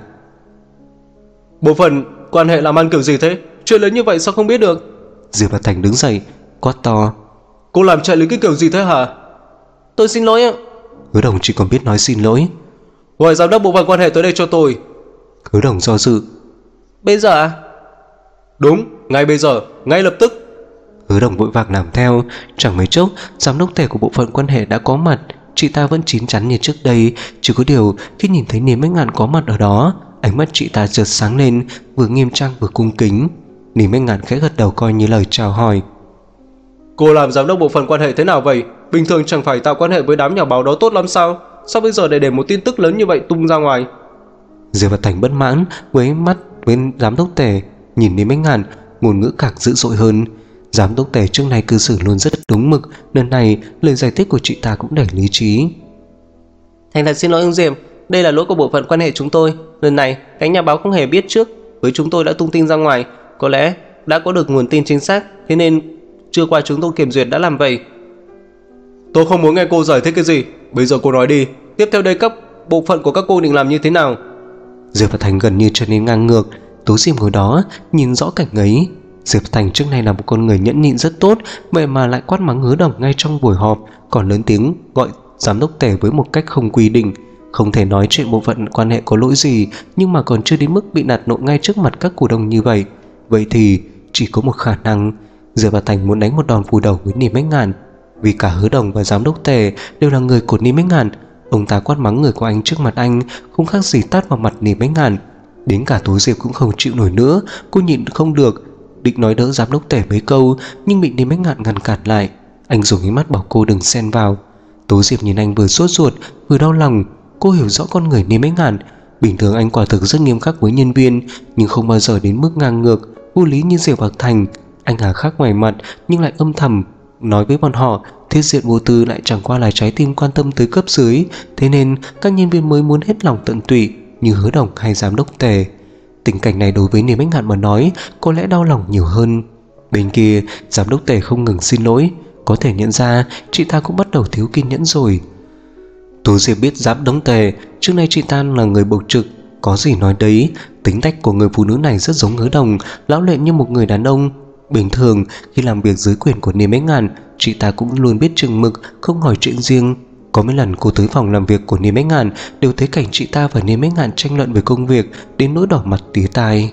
[SPEAKER 2] Bộ phận quan hệ làm ăn kiểu gì thế? Chuyện lớn như vậy sao không biết được?
[SPEAKER 1] Diệp và Thành đứng dậy, quát to.
[SPEAKER 2] Cô làm chạy lý cái kiểu gì thế hả?
[SPEAKER 3] Tôi xin lỗi ạ.
[SPEAKER 1] Hứa Đồng chỉ còn biết nói xin lỗi.
[SPEAKER 2] Gọi giám đốc bộ phận quan hệ tới đây cho tôi.
[SPEAKER 1] Hứa Đồng do dự.
[SPEAKER 3] Bây giờ à?
[SPEAKER 2] Đúng, ngay bây giờ, ngay lập tức.
[SPEAKER 1] Hứa Đồng vội vàng làm theo. Chẳng mấy chốc, giám đốc tể của bộ phận quan hệ đã có mặt. Chị ta vẫn chín chắn như trước đây, chỉ có điều khi nhìn thấy Niềm Bách Ngạn có mặt ở đó, ánh mắt chị ta chợt sáng lên, vừa nghiêm trang vừa cung kính. Niềm Bách Ngạn khẽ gật đầu coi như lời chào hỏi.
[SPEAKER 2] Cô làm giám đốc bộ phận quan hệ thế nào vậy? Bình thường chẳng phải tạo quan hệ với đám nhà báo đó tốt lắm sao? Sao bây giờ để một tin tức lớn như vậy tung ra ngoài?
[SPEAKER 1] Diệp và Thành bất mãn với mắt với giám đốc tể, nhìn Niềm Bách Ngạn, ngôn ngữ càng dữ dội hơn. Giám đốc tể trước này cư xử luôn rất đúng mực, lần này lời giải thích của chị ta cũng đầy lý trí.
[SPEAKER 3] Thành thật xin lỗi ông Diệp, đây là lỗi của bộ phận quan hệ chúng tôi. Lần này cánh nhà báo không hề biết trước với chúng tôi đã tung tin ra ngoài, có lẽ đã có được nguồn tin chính xác, thế nên chưa qua chúng tôi kiểm duyệt đã làm vậy.
[SPEAKER 2] Tôi không muốn nghe cô giải thích cái gì, bây giờ cô nói đi. Tiếp theo đây các bộ phận của các cô định làm như thế nào?
[SPEAKER 1] Diệp và Thành gần như trở nên ngang ngược. Tố Diệp ngồi đó nhìn rõ cảnh ấy. Diệp Thành trước này là một con người nhẫn nhịn rất tốt, vậy mà lại quát mắng Hứa Đồng ngay trong buổi họp, còn lớn tiếng gọi giám đốc tể với một cách không quy định. Không thể nói chuyện bộ phận quan hệ có lỗi gì, nhưng mà còn chưa đến mức bị nạt nộ ngay trước mặt các cổ đông như vậy. Vậy thì chỉ có một khả năng, Diệp và Thành muốn đánh một đòn phủ đầu với Niềm Bách Ngạn. Vì cả Hứa Đồng và giám đốc tể đều là người của Niềm Bách Ngạn, ông ta quát mắng người của anh trước mặt anh không khác gì tát vào mặt Niềm Bách Ngạn. Đến cả Tố Diệp cũng không chịu nổi nữa, cô nhịn không được, định nói đỡ giám đốc tể mấy câu, nhưng bị Niềm Bách Ngạn ngăn cản lại. Anh dùng ánh mắt bảo cô đừng xen vào. Tố Diệp nhìn anh vừa sốt ruột vừa đau lòng. Cô hiểu rõ con người Niềm Bách Ngạn. Bình thường anh quả thực rất nghiêm khắc với nhân viên, nhưng không bao giờ đến mức ngang ngược vô lý như Diệp và Thành. Anh hà khắc ngoài mặt nhưng lại âm thầm nói với bọn họ thiết diện vô tư lại chẳng qua là trái tim quan tâm tới cấp dưới, thế nên các nhân viên mới muốn hết lòng tận tụy như Hứa Đồng hay giám đốc tể. Tình cảnh này đối với Niềm Bách Ngạn mà nói có lẽ đau lòng nhiều hơn. Bên kia giám đốc tể không ngừng xin lỗi, có thể nhận ra chị ta cũng bắt đầu thiếu kiên nhẫn rồi. Tố Diệp biết giám đốc tể trước nay chị ta là người bộc trực, có gì nói đấy. Tính cách của người phụ nữ này rất giống Hứa Đồng, lão luyện như một người đàn ông. Bình thường khi làm việc dưới quyền của Niềm Bách Ngạn, chị ta cũng luôn biết chừng mực, không hỏi chuyện riêng. Có mấy lần cô tới phòng làm việc của Niềm Bách Ngạn đều thấy cảnh chị ta và Niềm Bách Ngạn tranh luận về công việc đến nỗi đỏ mặt tía tai.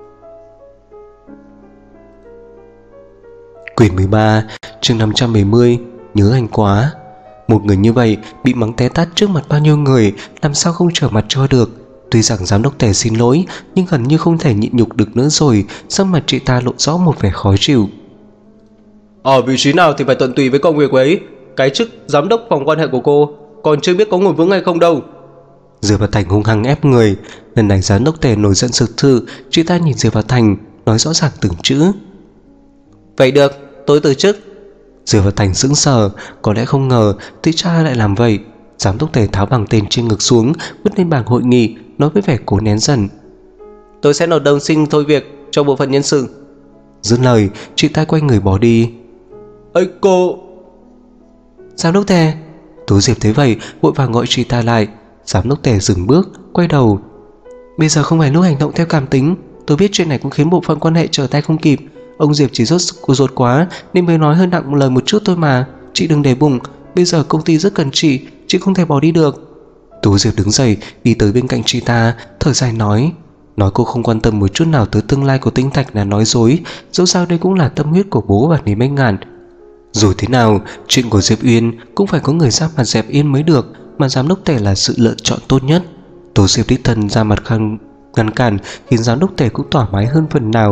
[SPEAKER 1] Quyển 13, chương 570, nhớ anh quá. Một người như vậy bị mắng té tát trước mặt bao nhiêu người, làm sao không trở mặt cho được. Tuy rằng giám đốc tể xin lỗi, nhưng gần như không thể nhịn nhục được nữa rồi. Sắc mặt chị ta lộ rõ một vẻ khó chịu.
[SPEAKER 2] Ở vị trí nào thì phải tận tụy với công việc ấy. Cái chức giám đốc phòng quan hệ của cô còn chưa biết có ngồi vững hay không đâu.
[SPEAKER 1] Diệp và Thành hung hăng ép người. Lần này giám đốc tể nổi giận thực sự. Chị ta nhìn Diệp và Thành nói rõ ràng từng chữ.
[SPEAKER 3] Vậy được, tôi từ chức.
[SPEAKER 1] Diệp và Thành sững sờ, có lẽ không ngờ chị ta lại làm vậy. Giám đốc tể tháo bằng tên trên ngực xuống, vứt lên bảng hội nghị, nói với vẻ cố nén dần.
[SPEAKER 3] Tôi sẽ nộp đơn xin thôi việc cho bộ phận nhân sự.
[SPEAKER 1] Dứt lời, chị ta quay người bỏ đi.
[SPEAKER 2] Ây cô...
[SPEAKER 1] Giám đốc tể. Tố Diệp thấy vậy vội vàng gọi chị ta lại. Giám đốc tể dừng bước, quay đầu. Bây giờ không phải lúc hành động theo cảm tính. Tôi biết chuyện này cũng khiến bộ phận quan hệ trở tay không kịp. Ông Diệp chỉ ruột quá nên mới nói hơi nặng một lời một chút thôi mà. Chị đừng để bụng, bây giờ công ty rất cần chị không thể bỏ đi được. Tố Diệp đứng dậy đi tới bên cạnh chị ta, thở dài nói cô không quan tâm một chút nào tới tương lai của Tinh Thạch là nói dối. Dẫu sao đây cũng là tâm huyết của bố và Niềm Bách Ngạn. Dù thế nào, chuyện của Diệp Uyên cũng phải có người ra mặt dẹp yên mới được, mà giám đốc tể là sự lựa chọn tốt nhất. Tố Diệp đích thân ra mặt ngăn cản khiến giám đốc tể cũng thoải mái hơn phần nào.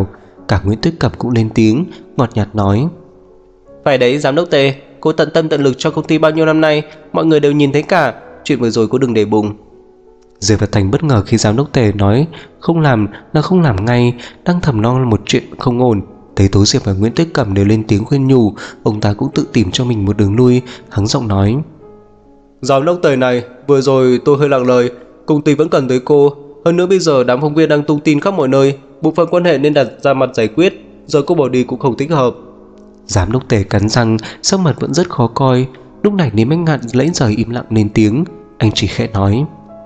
[SPEAKER 1] Cả Nguyễn Tuyết Cẩm cũng lên tiếng, ngọt nhạt nói:
[SPEAKER 3] Phải đấy giám đốc Tề, cô tận tâm tận lực cho công ty bao nhiêu năm nay, mọi người đều nhìn thấy cả. Chuyện vừa rồi cô đừng để bụng.
[SPEAKER 1] Diệp Vật Thành bất ngờ khi giám đốc Tề nói không làm là không làm ngay, đang thầm lo một chuyện không ổn. Thấy Tố Diệp và Nguyễn Tuyết Cẩm đều lên tiếng khuyên nhủ, ông ta cũng tự tìm cho mình một đường lui, hắng giọng nói:
[SPEAKER 2] Giám đốc Tề này, vừa rồi tôi hơi lặng lời, công ty vẫn cần tới cô. Hơn nữa bây giờ đám phóng viên đang tung tin khắp mọi nơi, bộ phận quan hệ nên đặt ra mặt giải quyết. Giờ cô bỏ đi cũng không thích hợp.
[SPEAKER 1] Giám đốc Tề cắn răng, sắc mặt vẫn rất khó coi. Lúc này Lý Minh Ngạn lẫy rời im lặng lên tiếng, anh chỉ khẽ nói: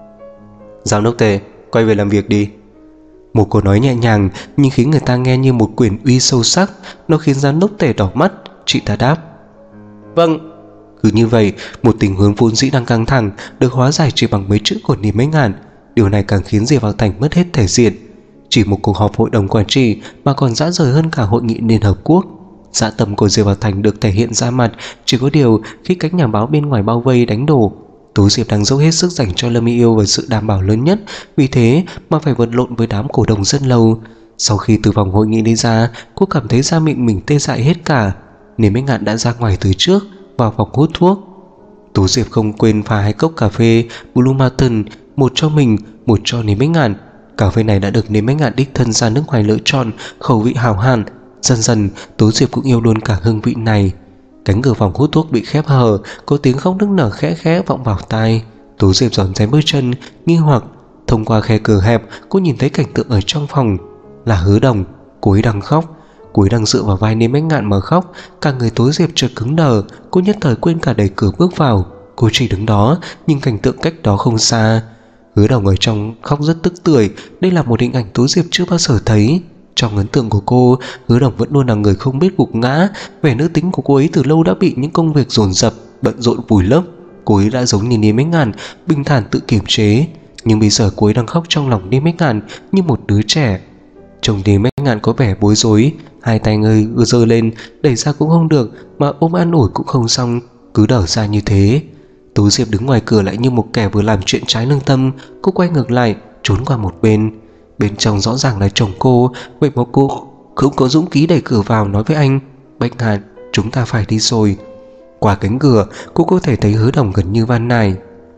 [SPEAKER 2] Giám đốc Tề, quay về làm việc đi.
[SPEAKER 1] Một câu nói nhẹ nhàng nhưng khiến người ta nghe như một quyền uy sâu sắc. Nó khiến giám đốc Tề đỏ mắt. Chị ta đáp:
[SPEAKER 3] Vâng.
[SPEAKER 1] Cứ như vậy, một tình huống vốn dĩ đang căng thẳng được hóa giải chỉ bằng mấy chữ của Lý Minh Ngạn. Điều này càng khiến Diệp Vào Thành mất hết thể diện. Chỉ một cuộc họp hội đồng quản trị mà còn dã rời hơn cả hội nghị Liên Hợp Quốc. Dã tâm của Diệp Vào Thành được thể hiện ra mặt. Chỉ có điều khi các nhà báo bên ngoài bao vây đánh đổ, Tố Diệp đang dốc hết sức dành cho Lâm Y Yêu và sự đảm bảo lớn nhất, vì thế mà phải vật lộn với đám cổ đông rất lâu. Sau khi từ vòng hội nghị đi ra, cô cảm thấy da miệng mình tê dại hết cả. Nên Minh Ngạn đã ra ngoài từ trước, vào phòng hút thuốc. Tố Diệp không quên pha 2 cốc cà phê Blue Mountain, một cho mình, một cho Lý Minh Ngạn. Cà phê này đã được Lý Minh Ngạn đích thân ra nước ngoài lựa chọn, khẩu vị hảo hàn. Dần dần Tố Diệp cũng yêu luôn cả hương vị này. Cánh cửa phòng hút thuốc bị khép hờ, có tiếng khóc nức nở khẽ khẽ vọng vào tai. Tố Diệp giòn rén bước chân, nghi hoặc. Thông qua khe cửa hẹp, cô nhìn thấy cảnh tượng ở trong phòng là Hứa Đồng. Cô ấy đang khóc, cô ấy đang dựa vào vai Lý Minh Ngạn mà khóc. Cả người Tố Diệp chợt cứng đờ, cô nhất thời quên cả đẩy cửa bước vào. Cô chỉ đứng đó, nhìn cảnh tượng cách đó không xa. Hứa Đồng ở trong khóc rất tức tưởi. Đây là một hình ảnh Tố Diệp chưa bao giờ thấy. Trong ấn tượng của cô, Hứa Đồng vẫn luôn là người không biết gục ngã. Vẻ nữ tính của cô ấy từ lâu đã bị những công việc dồn dập, bận rộn vùi lấp. Cô ấy đã giống như Lý Minh Ngạn, bình thản tự kiềm chế. Nhưng bây giờ cô ấy đang khóc trong lòng Lý Minh Ngạn như một đứa trẻ. Trông Lý Minh Ngạn có vẻ bối rối, hai tay người giơ lên, đẩy ra cũng không được, mà ôm an ủi cũng không xong, cứ đở ra như thế. Tố Diệp đứng ngoài cửa lại như một kẻ vừa làm chuyện trái lương tâm. Cô quay ngược lại, trốn qua một bên. Bên trong rõ ràng là chồng cô, vậy mà cô không có dũng khí đẩy cửa vào, nói với anh: Bạch Ngạn, chúng ta phải đi rồi. Qua cánh cửa, cô có thể thấy Hứa Đồng gần như van nài: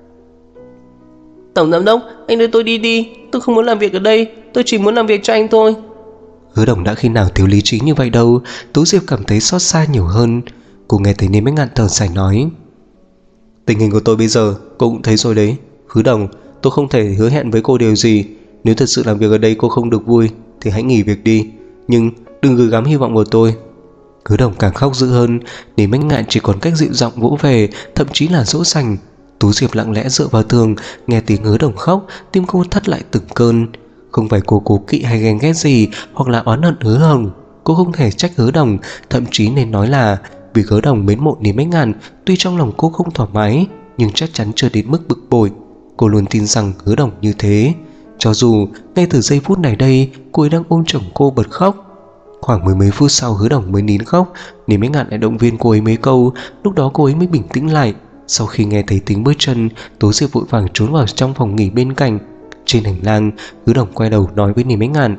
[SPEAKER 3] Tổng giám đốc, anh đưa tôi đi đi, tôi không muốn làm việc ở đây, tôi chỉ muốn làm việc cho anh thôi.
[SPEAKER 1] Hứa Đồng đã khi nào thiếu lý trí như vậy đâu. Tố Diệp cảm thấy xót xa nhiều hơn. Cô nghe thấy Lý Minh Ngạn thở dài nói:
[SPEAKER 2] Tình hình của tôi bây giờ cô cũng thấy rồi đấy. Hứa Đồng, tôi không thể hứa hẹn với cô điều gì. Nếu thật sự làm việc ở đây cô không được vui thì hãy nghỉ việc đi, nhưng đừng gửi gắm hy vọng vào tôi.
[SPEAKER 1] Hứa Đồng càng khóc dữ hơn. Lý Minh Ngạn chỉ còn cách dịu giọng vỗ về, thậm chí là dỗ dành. Tố Diệp lặng lẽ dựa vào tường, nghe tiếng Hứa Đồng khóc, tim cô thắt lại từng cơn. Không phải cô cố kỵ hay ghen ghét gì, hoặc là oán hận Hứa Đồng. Cô không thể trách Hứa Đồng, thậm chí nên nói là vì Hứa Đồng mến mộ Lý Minh Ngạn. Tuy trong lòng cô không thoải mái, nhưng chắc chắn chưa đến mức bực bội. Cô luôn tin rằng Hứa Đồng như thế. Cho dù ngay từ giây phút này đây, cô ấy đang ôm chồng cô bật khóc. Khoảng mười mấy phút sau, Hứa Đồng mới nín khóc. Lý Minh Ngạn lại động viên cô ấy mấy câu, lúc đó cô ấy mới bình tĩnh lại. Sau khi nghe thấy tiếng bước chân, Tố Diệp vội vàng trốn vào trong phòng nghỉ bên cạnh. Trên hành lang, Hứa Đồng quay đầu nói với Lý Minh Ngạn: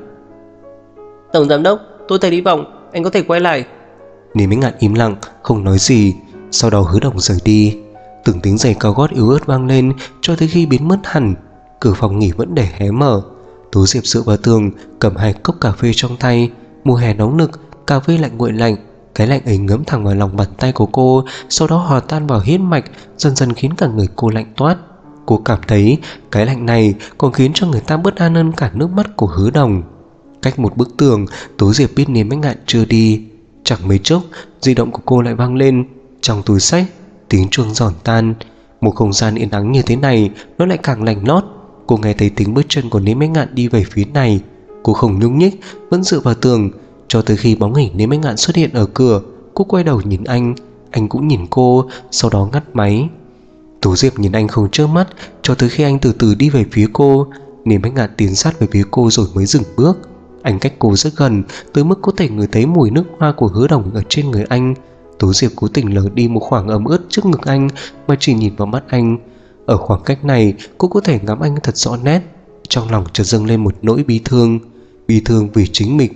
[SPEAKER 3] Tổng giám đốc, tôi thấy hy vọng, anh có thể quay lại.
[SPEAKER 1] Lý Minh Ngạn im lặng, không nói gì. Sau đó Hứa Đồng rời đi. Từng tiếng giày cao gót yếu ớt vang lên cho tới khi biến mất hẳn. Cửa phòng nghỉ vẫn để hé mở. Tố Diệp dựa vào tường, cầm 2 cốc cà phê trong tay. Mùa hè nóng nực, cà phê lạnh nguội lạnh. Cái lạnh ấy ngấm thẳng vào lòng bàn tay của cô, sau đó hòa tan vào huyết mạch, dần dần khiến cả người cô lạnh toát. Cô cảm thấy cái lạnh này còn khiến cho người ta bất an hơn cả nước mắt của Hứa Đồng. Cách một bức tường, Tố Diệp biết Lý Minh Ngạn chưa đi. Chẳng mấy chốc, di động của cô lại vang lên. Trong túi xách, tiếng chuông giòn tan. Một không gian yên ắng như thế này, nó lại càng lạnh lót. Cô nghe thấy tiếng bước chân của Lý Minh Ngạn đi về phía này. Cô không nhúc nhích, vẫn dựa vào tường, cho tới khi bóng hình Lý Minh Ngạn xuất hiện ở cửa. Cô quay đầu nhìn anh cũng nhìn cô, sau đó ngắt máy. Tố Diệp nhìn anh không chớp mắt, cho tới khi anh từ từ đi về phía cô. Lý Minh Ngạn tiến sát về phía cô rồi mới dừng bước. Anh cách cô rất gần, tới mức có thể ngửi thấy mùi nước hoa của Hứa Đồng ở trên người anh. Tố Diệp cố tình lờ đi một khoảng ẩm ướt trước ngực anh, mà chỉ nhìn vào mắt anh. Ở khoảng cách này, cô có thể ngắm anh thật rõ nét. Trong lòng chợt dâng lên một nỗi bi thương vì chính mình,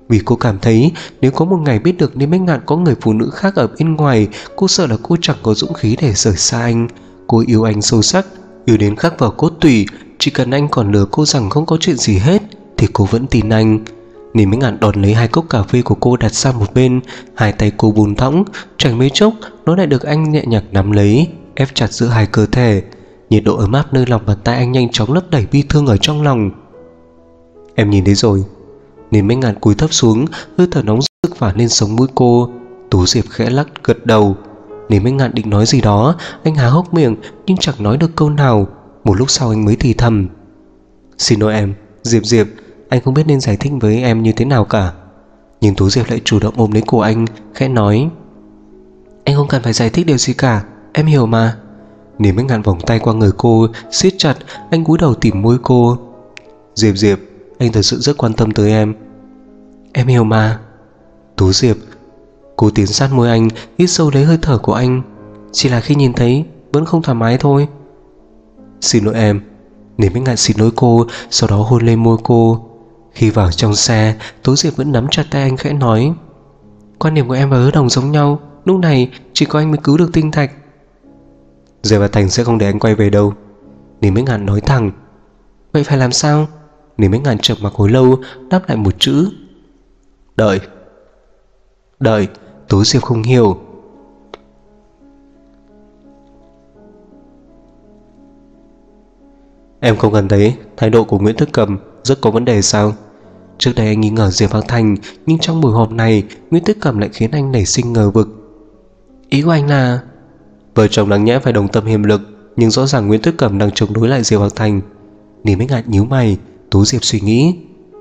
[SPEAKER 1] Vì cô cảm thấy nếu có một ngày biết được Niêm Bách Ngạn có người phụ nữ khác ở bên ngoài, cô sợ là cô chẳng có dũng khí để rời xa anh. Cô yêu anh sâu sắc, yêu đến khắc vào cốt tủy. Chỉ cần anh còn lừa cô rằng không có chuyện gì hết thì cô vẫn tin anh. Niêm Bách Ngạn đón lấy 2 cốc cà phê của cô đặt sang một bên. 2 tay cô buông thõng, chẳng mấy chốc nó lại được anh nhẹ nhàng nắm lấy, ép chặt giữa 2 cơ thể. Nhiệt độ ấm áp nơi lòng bàn tay anh nhanh chóng lấp đầy bi thương ở trong lòng. Em nhìn thấy rồi. Niêm Bách Ngạn cúi thấp xuống, hơi thở nóng rực phả lên sống mũi cô. Tú Diệp khẽ lắc gật đầu. Niêm Bách Ngạn định nói gì đó, anh há hốc miệng nhưng chẳng nói được câu nào. Một lúc sau anh mới thì thầm: Xin lỗi em, Diệp, anh không biết nên giải thích với em như thế nào cả. Nhưng Tú Diệp lại chủ động ôm lấy cổ anh, khẽ nói: Anh không cần phải giải thích điều gì cả, em hiểu mà. Niêm Bách Ngạn vòng tay qua người cô, siết chặt. Anh cúi đầu tìm môi cô. Diệp, anh thật sự rất quan tâm tới em. Em hiểu mà. Tú Diệp. Cô tiến sát môi anh, hít sâu lấy hơi thở của anh. Chỉ là khi nhìn thấy vẫn không thoải mái thôi. Xin lỗi em. Niêm Bách Ngạn xin lỗi cô, sau đó hôn lên môi cô. Khi vào trong xe, Tú Diệp vẫn nắm chặt tay anh, khẽ nói: Quan điểm của em và Hứa Đồng giống nhau, lúc này chỉ có anh mới cứu được Tinh Thạch. Diệp và Thành sẽ không để anh quay về đâu. Niêm Bách Ngạn nói thẳng. Vậy phải làm sao? Niêm Bách Ngạn trầm mặc hồi lâu, đáp lại một chữ: Đợi. Đợi. Tú Diệp không hiểu. Em không cần thấy thái độ của Nguyễn Thức Cầm rất có vấn đề sao? Trước đây anh nghi ngờ Diệp Bắc Thành, nhưng trong buổi họp này Nguyễn Thức Cầm lại khiến anh nảy sinh ngờ vực. Ý của anh là vợ chồng đáng nhẽ phải đồng tâm hiệp lực, nhưng rõ ràng Nguyễn Thức Cầm đang chống đối lại Diệp Bắc Thành. Niêm Bách Ngạn nhíu mày. Tú Diệp suy nghĩ.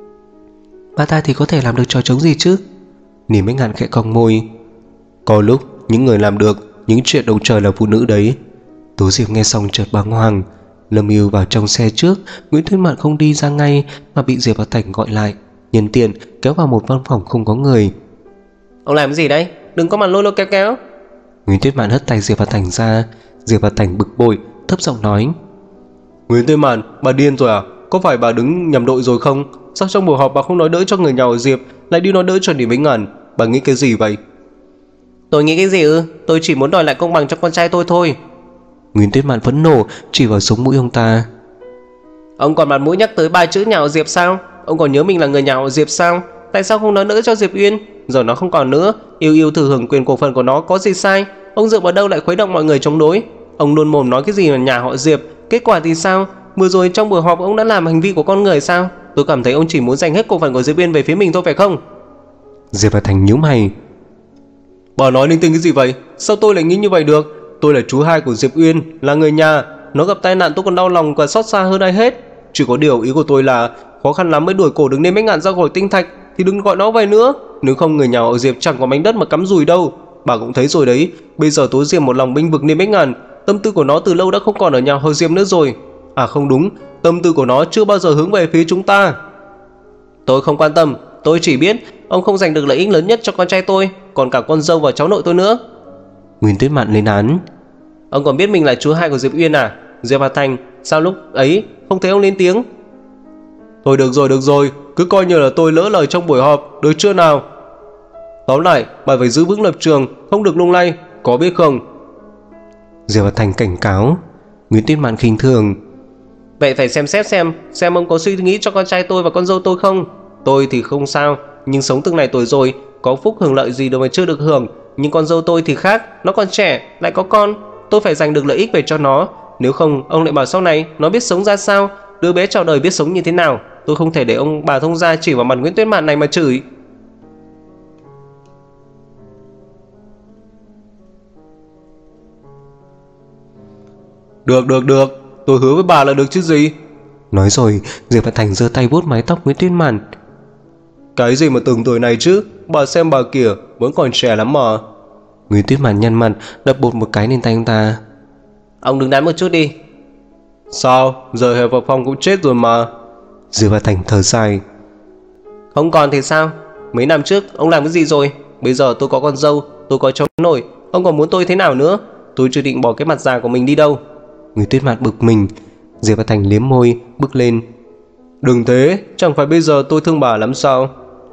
[SPEAKER 1] Bà ta thì có thể làm được trò chống gì chứ? Niêm Bách Ngạn khẽ cong môi. Có lúc những người làm được những chuyện động trời là phụ nữ đấy. Tú Diệp nghe xong chợt bàng hoàng. Lâm Yêu vào trong xe trước. Nguyễn Tuyết Mạn không đi ra ngay mà bị Diệp Bắc Thành gọi lại, nhân tiện kéo vào một văn phòng không có người.
[SPEAKER 3] Ông làm cái gì đấy? Đừng có mà lôi kéo.
[SPEAKER 1] Nguyễn Tuyết Mạn hất tay Diệp Bắc Thành ra. Diệp Bắc Thành bực bội, thấp giọng nói:
[SPEAKER 2] Nguyễn Tuyết Mạn, bà điên rồi à? Có phải bà đứng nhầm đội rồi không? Sao trong buổi họp bà không nói đỡ cho người nhà họ Diệp, lại đi nói đỡ cho Niêm Bách Ngạn? Bà nghĩ cái gì vậy?
[SPEAKER 3] Tôi nghĩ cái gì ư? Tôi chỉ muốn đòi lại công bằng cho con trai tôi thôi.
[SPEAKER 1] Nguyễn Tuyết Mạn phẫn nộ chỉ vào sống mũi ông ta.
[SPEAKER 3] Ông còn mặt mũi nhắc tới 3 chữ nhà họ Diệp sao? Ông còn nhớ mình là người nhà họ Diệp sao? Tại sao không nói đỡ cho Diệp Uyên? Giờ nó không còn nữa, yêu thử hưởng quyền cổ phần của nó có gì sai? Ông dựa vào đâu lại khuấy động mọi người chống đối? Ông luôn mồm nói cái gì là nhà họ Diệp, kết quả thì sao? Vừa rồi trong buổi họp ông đã làm hành vi của con người sao? Tôi cảm thấy ông chỉ muốn giành hết cổ phần của Diệp Uyên về phía mình thôi phải không?
[SPEAKER 1] Diệp Bắc Thành nhíu mày.
[SPEAKER 2] Bà nói linh tinh cái gì vậy? Sao tôi lại nghĩ như vậy được? Tôi là chú hai của Diệp Uyên, là người nhà. Nó gặp tai nạn tôi còn đau lòng và xót xa hơn ai hết. Chỉ có điều ý của tôi là khó khăn lắm mới đuổi cổ được Niêm Bách Ngạn ra khỏi Tinh Thạch thì đừng gọi nó về nữa. Nếu không người nhà họ Diệp chẳng có mảnh đất mà cắm rủi đâu. Bà cũng thấy rồi đấy, bây giờ Tố Diệp một lòng bênh vực Niêm Bách Ngạn, tâm tư của nó từ lâu đã không còn ở nhà họ Diệp nữa rồi. À không đúng, tâm tư của nó chưa bao giờ hướng về phía chúng ta.
[SPEAKER 3] Tôi không quan tâm, tôi chỉ biết ông không giành được lợi ích lớn nhất cho con trai tôi, còn cả con dâu và cháu nội tôi nữa.
[SPEAKER 1] Nguyễn Tuyết Mạn lên án.
[SPEAKER 3] Ông còn biết mình là chú hai của Diệp Uyên à? Diệp Hà Thành, sao lúc ấy không thấy ông lên tiếng?
[SPEAKER 2] Thôi được rồi, cứ coi như là tôi lỡ lời trong buổi họp, được chưa nào? Tóm lại, bà phải giữ vững lập trường, không được lung lay, có biết không?
[SPEAKER 1] Diệp Hà Thành cảnh cáo. Nguyễn Tuyết Mạn khinh thường.
[SPEAKER 3] Vậy phải xem xét xem ông có suy nghĩ cho con trai tôi và con dâu tôi không? Tôi thì không sao, nhưng sống từng này tuổi rồi, có phúc hưởng lợi gì đâu mà chưa được hưởng. Nhưng con dâu tôi thì khác, nó còn trẻ, lại có con. Tôi phải giành được lợi ích về cho nó. Nếu không, ông lại bảo sau này nó biết sống ra sao, đứa bé chào đời biết sống như thế nào. Tôi không thể để ông bà thông gia chỉ vào mặt Nguyễn Tuyết Mạn này mà chửi.
[SPEAKER 2] Được, tôi hứa với bà là được chứ gì.
[SPEAKER 1] Nói rồi, Diệp Văn Thành giơ tay vuốt mái tóc Nguyễn Tuyết Mạn.
[SPEAKER 2] Cái gì mà từng tuổi này chứ, bà xem bà kìa, vẫn còn trẻ lắm mà.
[SPEAKER 1] Nguyễn Tuyết Mạn nhăn mặt, đập bột một cái lên tay ông ta.
[SPEAKER 3] Ông đứng đắn một chút đi.
[SPEAKER 2] Sao, giờ Hè và Phong cũng chết rồi mà.
[SPEAKER 1] Diệp Văn Thành thở dài.
[SPEAKER 3] Không còn thì sao? Mấy năm trước ông làm cái gì rồi? Bây giờ tôi có con dâu, tôi có cháu nội, ông còn muốn tôi thế nào nữa? Tôi chưa định bỏ cái mặt già của mình đi đâu.
[SPEAKER 1] Nguyễn Tuyết Mạn bực mình. Diệp Văn Thành liếm môi, bước lên.
[SPEAKER 2] Đừng thế, chẳng phải bây giờ tôi thương bà lắm sao?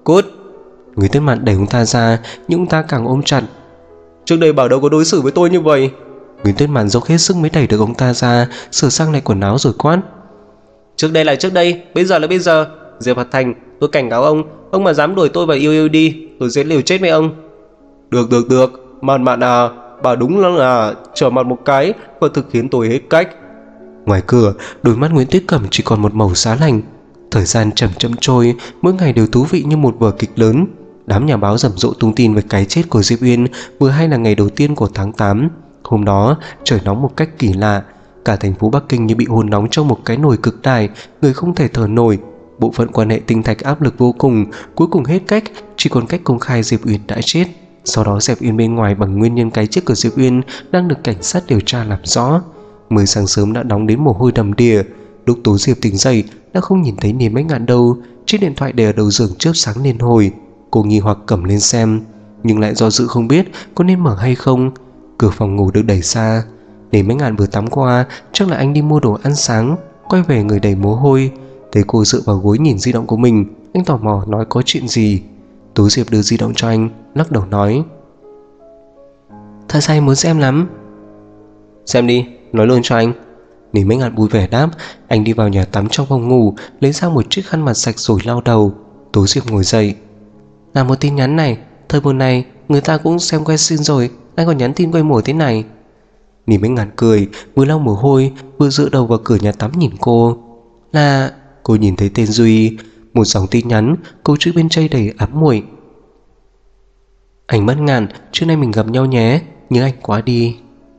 [SPEAKER 3] Cút!
[SPEAKER 1] Người tên Mạn đẩy ông ta ra, nhưng ông ta càng ôm chặt.
[SPEAKER 2] Trước đây bảo đâu có đối xử với tôi như vậy.
[SPEAKER 1] Người tên Mạn dốc hết sức mới đẩy được ông ta ra, sửa sang lại quần áo rồi quát.
[SPEAKER 3] Trước đây là trước đây, bây giờ là bây giờ. Diệp Hạt Thành, tôi cảnh cáo ông mà dám đuổi tôi và Yêu Yêu đi, tôi sẽ liều chết với ông.
[SPEAKER 2] Được, Mạn à, bà đúng là trở mặt một cái và thực khiến tôi hết cách.
[SPEAKER 1] Ngoài cửa, đôi mắt Nguyễn Tuyết Cẩm chỉ còn một màu xá lạnh. Thời gian chậm chậm trôi, mỗi ngày đều thú vị như một vở kịch lớn. Đám nhà báo rầm rộ tung tin về cái chết của Diệp Uyên vừa hay là ngày đầu tiên của tháng 8. Hôm đó, trời nóng một cách kỳ lạ. Cả thành phố Bắc Kinh như bị hôn nóng trong một cái nồi cực đại, người không thể thở nổi. Bộ phận quan hệ tinh thạch áp lực vô cùng, cuối cùng hết cách, chỉ còn cách công khai Diệp Uyên đã chết. Sau đó dẹp Uyên bên ngoài bằng nguyên nhân cái chết của Diệp Uyên đang được cảnh sát điều tra làm rõ. Mới sáng sớm đã nóng đến mồ hôi đầm đìa. Lúc Tố Diệp tỉnh dậy đã không nhìn thấy Niềm Bách Ngạn đâu. Chiếc điện thoại để ở đầu giường chớp sáng liên hồi. Cô nghi hoặc cầm lên xem, nhưng lại do dự không biết có nên mở hay không. Cửa phòng ngủ được đẩy ra. Niềm Bách Ngạn vừa tắm qua, chắc là anh đi mua đồ ăn sáng. Quay về người đầy mồ hôi. Thấy cô dựa vào gối nhìn di động của mình, anh tò mò nói có chuyện gì. Tố Diệp đưa di động cho anh, lắc đầu nói. Thật ra anh muốn xem lắm.
[SPEAKER 3] Xem đi, nói luôn cho anh.
[SPEAKER 1] Niềm Bách Ngạn vui vẻ đáp. Anh đi vào nhà tắm trong phòng ngủ, lấy ra một chiếc khăn mặt sạch rồi lau đầu. Tố Diệp ngồi dậy. Là một tin nhắn này, thời buổi này người ta cũng xem que xin rồi, anh còn nhắn tin quay mổ thế này. Niềm Bách Ngạn cười, vừa lau mồ hôi vừa dựa đầu vào cửa nhà tắm nhìn cô. Là... Cô nhìn thấy tên Duy, một dòng tin nhắn, câu chữ bên trên đầy ám muội. Anh Bách Ngạn, trưa nay mình gặp nhau nhé, nhớ anh quá đi.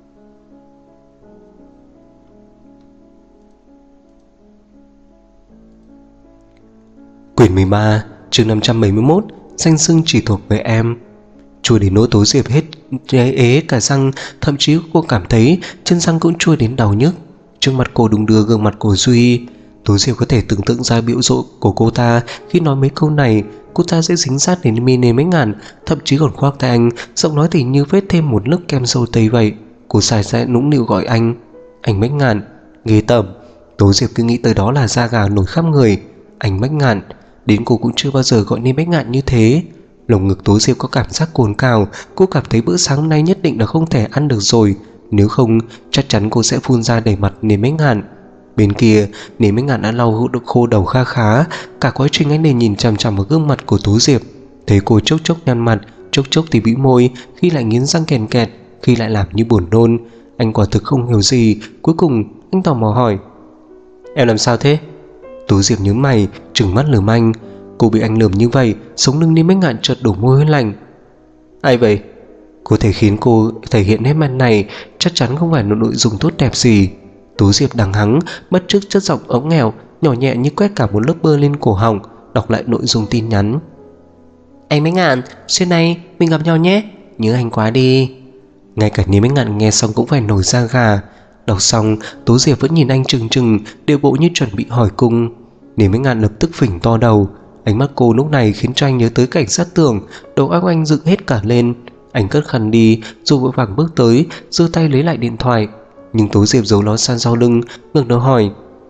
[SPEAKER 1] Quyển 13, chương 571, danh xưng chỉ thuộc về em. Chua đến nỗi Tố Diệp hết ế cả răng, thậm chí cô cảm thấy chân răng cũng chua đến đau nhức. Trước mặt cô đung đưa gương mặt của Duy. Tố Diệp có thể tưởng tượng ra biểu lộ của cô ta khi nói mấy câu này. Cô ta sẽ dính sát đến Niềm Bách Ngạn, thậm chí còn khoác tay anh, giọng nói thì như vết thêm một lớp kem dâu tây vậy. Cô sai sẽ nũng nịu gọi anh Bách Ngạn. Ghê tởm. Tố Diệp cứ nghĩ tới đó là da gà nổi khắp người. Anh Bách Ngạn. Đến cô cũng chưa bao giờ gọi Niềm Bách Ngạn như thế. Lồng ngực Tố Diệp có cảm giác cồn cào. Cô cảm thấy bữa sáng hôm nay nhất định là không thể ăn được rồi, nếu không chắc chắn cô sẽ phun ra đầy mặt Niềm Bách Ngạn. Bên kia, Niềm Bách Ngạn đã lau được khô đầu kha khá. Cả quá trình anh đều nhìn chằm chằm vào gương mặt của Tố Diệp. Thấy cô chốc chốc nhăn mặt, chốc chốc thì bĩu môi, khi lại nghiến răng kèn kẹt, khi lại làm như buồn nôn. Anh quả thực không hiểu gì. Cuối cùng anh tò mò hỏi.
[SPEAKER 3] Em làm sao thế?
[SPEAKER 1] Tố Diệp nhướng mày, trừng mắt lườm anh. Cô bị anh lườm như vậy, sống lưng Niềm Bách Ngạn chợt đổ mồ hôi lạnh.
[SPEAKER 3] Ai vậy?
[SPEAKER 1] Có thể khiến cô thể hiện nét mặt này chắc chắn không phải là nội dung tốt đẹp gì. Tố Diệp đằng hắng, bất chước chất giọng ống nghèo, nhỏ nhẹ như quét cả một lớp bơ lên cổ họng, đọc lại nội dung tin nhắn. Anh Bách Ngạn, xưa nay mình gặp nhau nhé, nhớ anh quá đi. Ngay cả Niềm Bách Ngạn nghe xong cũng phải nổi da gà. Đọc xong, Tố Diệp vẫn nhìn anh trừng trừng, điệu bộ như chuẩn bị hỏi cung. Niềm Bách Ngạn lập tức phỉnh to đầu. Ánh mắt cô lúc này khiến cho anh nhớ tới cảnh sát tưởng. Đầu óc anh dựng hết cả lên. Anh cất khăn đi rồi vội vàng bước tới, giơ tay lấy lại điện thoại. Nhưng Tố Diệp giấu nó sang sau lưng, ngẩng đầu hỏi.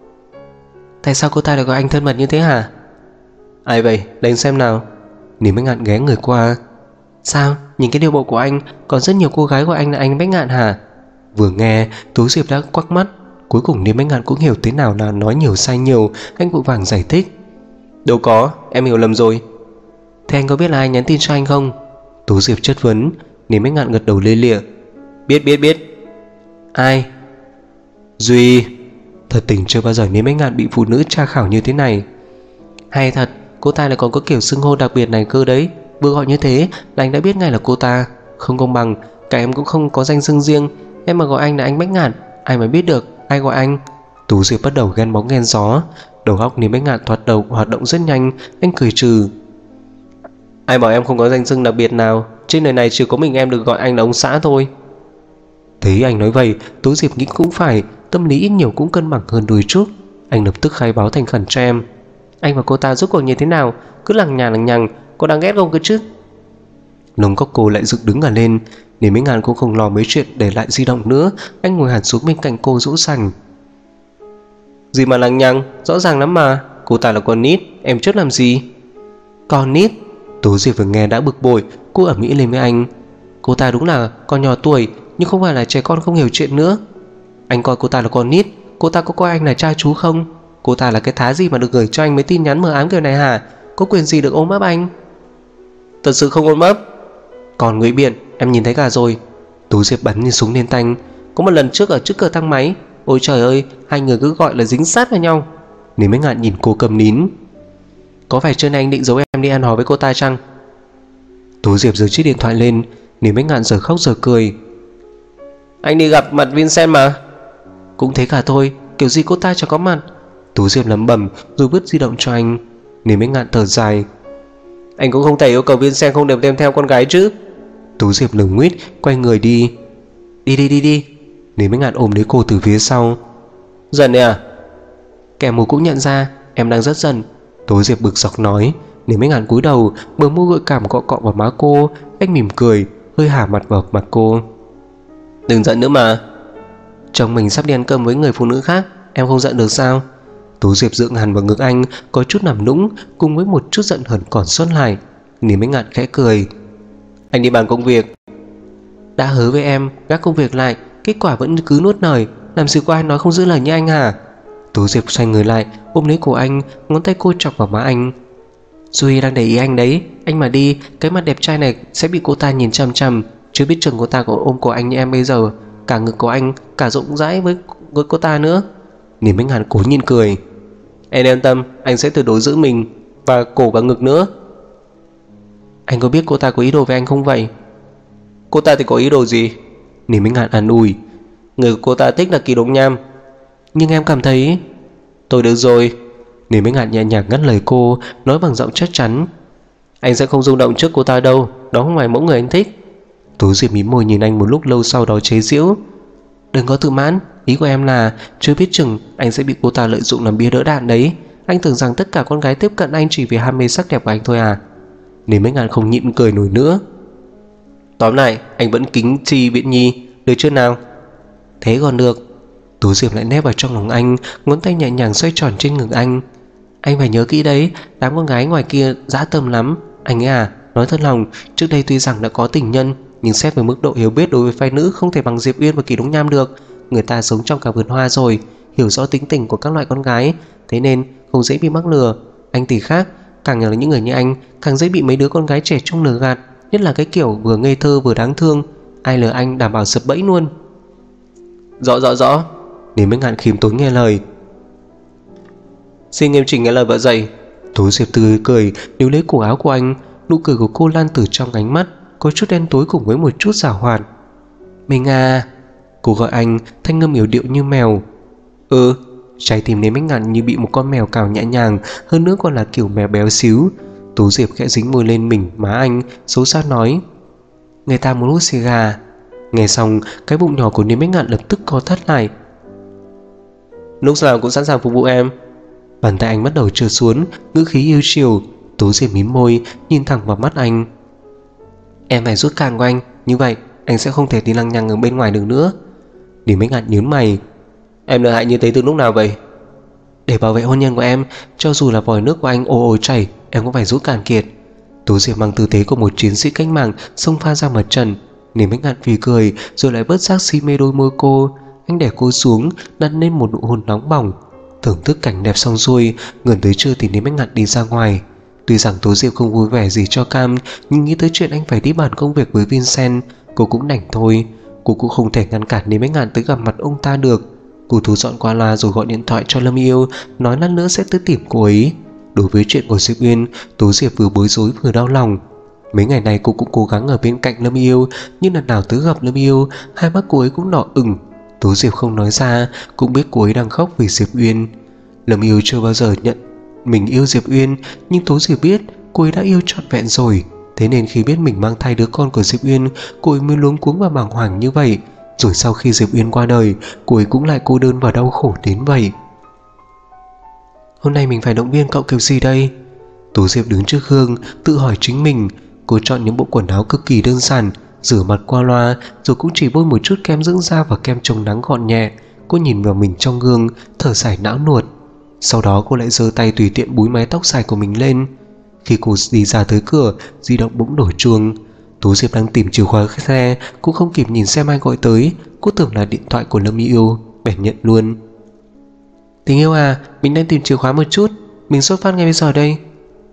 [SPEAKER 1] Tại sao cô ta lại gọi anh thân mật như thế hả?
[SPEAKER 3] Ai vậy? Lên xem nào.
[SPEAKER 1] Niềm Bách Ngạn ghé người qua. Sao? Nhìn cái điệu bộ của anh, còn rất nhiều cô gái gọi anh là anh Bách Ngạn hả? Vừa nghe, Tố Diệp đã quắc mắt. Cuối cùng Niềm Bách Ngạn cũng hiểu thế nào là nói nhiều sai nhiều. Anh vội vàng giải thích.
[SPEAKER 3] Đâu có, em hiểu lầm rồi.
[SPEAKER 1] Thế anh có biết là ai nhắn tin cho anh không? Tố Diệp chất vấn. Niềm Bách Ngạn gật đầu lê lịa.
[SPEAKER 3] Biết.
[SPEAKER 1] Ai? Duy. Thật tình chưa bao giờ Niềm Bách Ngạn bị phụ nữ tra khảo như thế này. Hay thật, cô ta lại còn có kiểu xưng hô đặc biệt này cơ đấy. Vừa gọi như thế là anh đã biết ngay là cô ta. Không công bằng, cả em cũng không có danh xưng riêng. Em mà gọi anh là anh Bách Ngạn, ai mà biết được ai gọi anh. Tú Diệp bắt đầu ghen bóng ghen gió. Đầu óc Niềm Bách Ngạn hoạt động rất nhanh. Anh cười trừ.
[SPEAKER 3] Ai bảo em không có danh xưng đặc biệt nào? Trên đời này chỉ có mình em được gọi anh là ông xã thôi.
[SPEAKER 1] Thấy anh nói vậy, Tú Diệp nghĩ cũng phải, tâm lý ít nhiều cũng cân bằng hơn đôi chút. Anh lập tức khai báo thành khẩn cho em. Anh và cô ta rốt cuộc như thế nào? Cứ lằng nhằng, có đáng ghét không cơ chứ? Lông cóc cô lại dựng đứng ở lên. Niềm Bách Ngạn cũng không lo mấy chuyện để lại di động nữa. Anh ngồi hẳn xuống bên cạnh cô dỗ dành.
[SPEAKER 3] Gì mà lằng nhằng, rõ ràng lắm mà. Cô ta là con nít, em chốt làm gì?
[SPEAKER 1] Con nít? Tố Diệp vừa nghe đã bực bội, cô ầm ĩ lên với anh. Cô ta đúng là còn nhỏ tuổi, nhưng không phải là trẻ con không hiểu chuyện nữa. Anh coi cô ta là con nít, cô ta có coi anh là cha chú không? Cô ta là cái thá gì mà được gửi cho anh mấy tin nhắn mờ ám kiểu này hả? Có quyền gì được ôm ấp anh?
[SPEAKER 3] Thật sự không ôm ấp.
[SPEAKER 1] Còn ngụy biện, em nhìn thấy cả rồi. Tố Diệp bắn lên súng lên tanh.
[SPEAKER 3] Có một lần trước ở trước cửa thang máy, ôi trời ơi, hai người cứ gọi là dính sát vào nhau.
[SPEAKER 1] Nếu mấy ngạn nhìn cô cầm nín.
[SPEAKER 3] Có phải trưa nay anh định giấu em đi ăn hò với cô ta chăng?
[SPEAKER 1] Tố Diệp giơ chiếc điện thoại lên. Nếu mấy ngạn giờ khóc giờ cười.
[SPEAKER 3] Anh đi gặp mặt Vincent mà.
[SPEAKER 1] Cũng thế cả thôi, kiểu gì cô ta chẳng có mặt. Tố Diệp lẩm bẩm rồi vứt di động cho anh. Nếu mấy ngạn thở dài.
[SPEAKER 3] Anh cũng không thể yêu cầu Vincent không được đem theo con gái chứ.
[SPEAKER 1] Tố Diệp lườm nguýt quay người đi. Đi. Nếu mấy ngạn ôm lấy cô từ phía sau.
[SPEAKER 3] Giận đấy à?
[SPEAKER 1] Kẻ mù cũng nhận ra em đang rất giận. Tố Diệp bực dọc nói. Nếu mấy ngạn cúi đầu, bờ môi gợi cảm cọ cọ vào má cô. Anh mỉm cười, hơi hả mặt vào mặt cô.
[SPEAKER 3] Đừng giận nữa mà.
[SPEAKER 1] Chồng mình sắp đi ăn cơm với người phụ nữ khác, em không giận được sao? Tố Diệp dựa hẳn vào ngực anh, có chút nằm nũng cùng với một chút giận hờn còn sót lại. Nếu mấy ngạn khẽ cười.
[SPEAKER 3] Anh đi bàn công việc.
[SPEAKER 1] Đã hứa với em gác công việc lại, kết quả vẫn cứ nuốt lời. Làm gì có ai nói không giữ lời như anh hả? Tố Diệp xoay người lại, ôm lấy cổ anh, ngón tay cô chọc vào má anh. Duy đang để ý anh đấy, anh mà đi, cái mặt đẹp trai này sẽ bị cô ta nhìn chằm chằm. Chưa biết chừng cô ta có ôm cổ anh như em bây giờ. Cả ngực của anh, cả rộng rãi với cô ta nữa. Nếu mấy ngàn cố nhìn cười.
[SPEAKER 3] Em yên tâm, anh sẽ tuyệt đối giữ mình và cổ và ngực nữa.
[SPEAKER 1] Anh có biết cô ta có ý đồ với anh không vậy?
[SPEAKER 3] Cô ta thì có ý đồ gì?
[SPEAKER 1] Nếu mấy ngàn an ủi.
[SPEAKER 3] Người cô ta thích là Kỳ Đống Nham.
[SPEAKER 1] Nhưng em cảm thấy...
[SPEAKER 3] Tôi được rồi.
[SPEAKER 1] Nếu mấy ngạn nhẹ nhàng ngắt lời cô, nói bằng giọng chắc chắn.
[SPEAKER 3] Anh sẽ không rung động trước cô ta đâu, đó không phải mẫu người anh thích.
[SPEAKER 1] Tố Diệp mím môi nhìn anh một lúc lâu, sau đó chế giễu. Đừng có tự mãn, ý của em là chưa biết chừng anh sẽ bị cô ta lợi dụng làm bia đỡ đạn đấy. Anh tưởng rằng tất cả con gái tiếp cận anh chỉ vì ham mê sắc đẹp của anh thôi à? Nếu mấy ngàn không nhịn cười nổi nữa.
[SPEAKER 3] Tóm lại, anh vẫn kính Tri Viễn Nhi, được chưa nào?
[SPEAKER 1] Thế còn được. Tố Diệp lại nép vào trong lòng anh, ngón tay nhẹ nhàng xoay tròn trên ngực anh. Anh phải nhớ kỹ đấy, đám con gái ngoài kia dã tâm lắm. Anh ấy à, nói thật lòng, trước đây tuy rằng đã có tình nhân, nhưng xét với mức độ hiểu biết đối với phái nữ không thể bằng Diệp Uyên và Kỳ Đống Nham được. Người ta sống trong cả vườn hoa rồi, hiểu rõ tính tình của các loại con gái, thế nên không dễ bị mắc lừa. Anh thì khác, càng là những người như anh càng dễ bị mấy đứa con gái trẻ trung lừa gạt, nhất là cái kiểu vừa ngây thơ vừa đáng thương. Ai lừa anh đảm bảo sập bẫy luôn.
[SPEAKER 3] Rõ.
[SPEAKER 1] Nếu mấy ngạn khiêm tốn nghe lời.
[SPEAKER 3] Xin nghiêm chỉnh nghe lời vợ dạy.
[SPEAKER 1] Tố Diệp tươi cười níu lấy cổ áo của anh. Nụ cười của cô lan từ trong ánh mắt, có chút đen tối cùng với một chút giảo hoạt. Mình à. Cô gọi anh, thanh ngâm yểu điệu như mèo. Trái tim Nếu mấy ngạn như bị một con mèo cào nhẹ nhàng, hơn nữa còn là kiểu mèo béo xíu. Tố Diệp khẽ dính môi lên mình má anh, xấu xa nói. Người ta muốn hút xì gà. Nghe xong, cái bụng nhỏ của Nếu mấy ngạn lập tức co thắt lại.
[SPEAKER 3] Lúc nào cũng sẵn sàng phục vụ em.
[SPEAKER 1] Bàn tay anh bắt đầu trượt xuống, ngữ khí yêu chiều. Tố Diệp mím môi, nhìn thẳng vào mắt anh. Em phải rút càng của anh, như vậy anh sẽ không thể đi lăng nhăng ở bên ngoài được nữa. Nếu mấy ngạn nhớn mày.
[SPEAKER 3] Em nợ hại như thế từ lúc nào vậy?
[SPEAKER 1] Để bảo vệ hôn nhân của em, cho dù là vòi nước của anh ồ ồ chảy, em cũng phải rút cạn kiệt. Tố Diệp mang tư thế của một chiến sĩ cách mạng xông pha ra mặt trận. Nếu mấy ngạn phì cười rồi lại bất giác si mê đôi môi cô. Anh đè cô xuống, đặt lên một nụ hôn nóng bỏng. Thưởng thức cảnh đẹp xong xuôi, gần tới trưa thì Nếu mấy ngạn đi ra ngoài. Tuy rằng Tố Diệp không vui vẻ gì cho cam, nhưng nghĩ tới chuyện anh phải đi bàn công việc với Vincent, cô cũng đành thôi. Cô cũng không thể ngăn cản Nếu mấy ngạn tới gặp mặt ông ta được. Cô thu dọn qua loa rồi gọi điện thoại cho Lâm Yêu, nói lát nữa sẽ tới tìm cô ấy. Đối với chuyện của Diệp Uyên, Tố Diệp vừa bối rối vừa đau lòng. Mấy ngày này cô cũng cố gắng ở bên cạnh Lâm Yêu, nhưng lần nào tới gặp Lâm Yêu, hai mắt cô ấy cũng đỏ ửng. Tố Diệp không nói ra, cũng biết cô ấy đang khóc vì Diệp Uyên. Lâm Yêu chưa bao giờ nhận mình yêu Diệp Uyên, nhưng Tố Diệp biết cô ấy đã yêu trọn vẹn rồi. Thế nên khi biết mình mang thai đứa con của Diệp Uyên, cô ấy mới luống cuống và bàng hoàng như vậy. Rồi sau khi Diệp Uyên qua đời, cô ấy cũng lại cô đơn và đau khổ đến vậy. Hôm nay mình phải động viên cậu kiểu gì đây? Tố Diệp đứng trước gương, tự hỏi chính mình. Cô chọn những bộ quần áo cực kỳ đơn giản, rửa mặt qua loa, rồi cũng chỉ bôi một chút kem dưỡng da và kem chống nắng gọn nhẹ. Cô nhìn vào mình trong gương, thở dài não nuột. Sau đó cô lại giơ tay tùy tiện búi mái tóc dài của mình lên. Khi cô đi ra tới cửa, di động bỗng đổ chuông. Tú Diệp đang tìm chìa khóa xe, cũng không kịp nhìn xem ai gọi tới. Cô tưởng là điện thoại của Lâm Yêu, bèn nhận luôn. Tình yêu à, mình đang tìm chìa khóa một chút, mình xuất phát ngay bây giờ đây.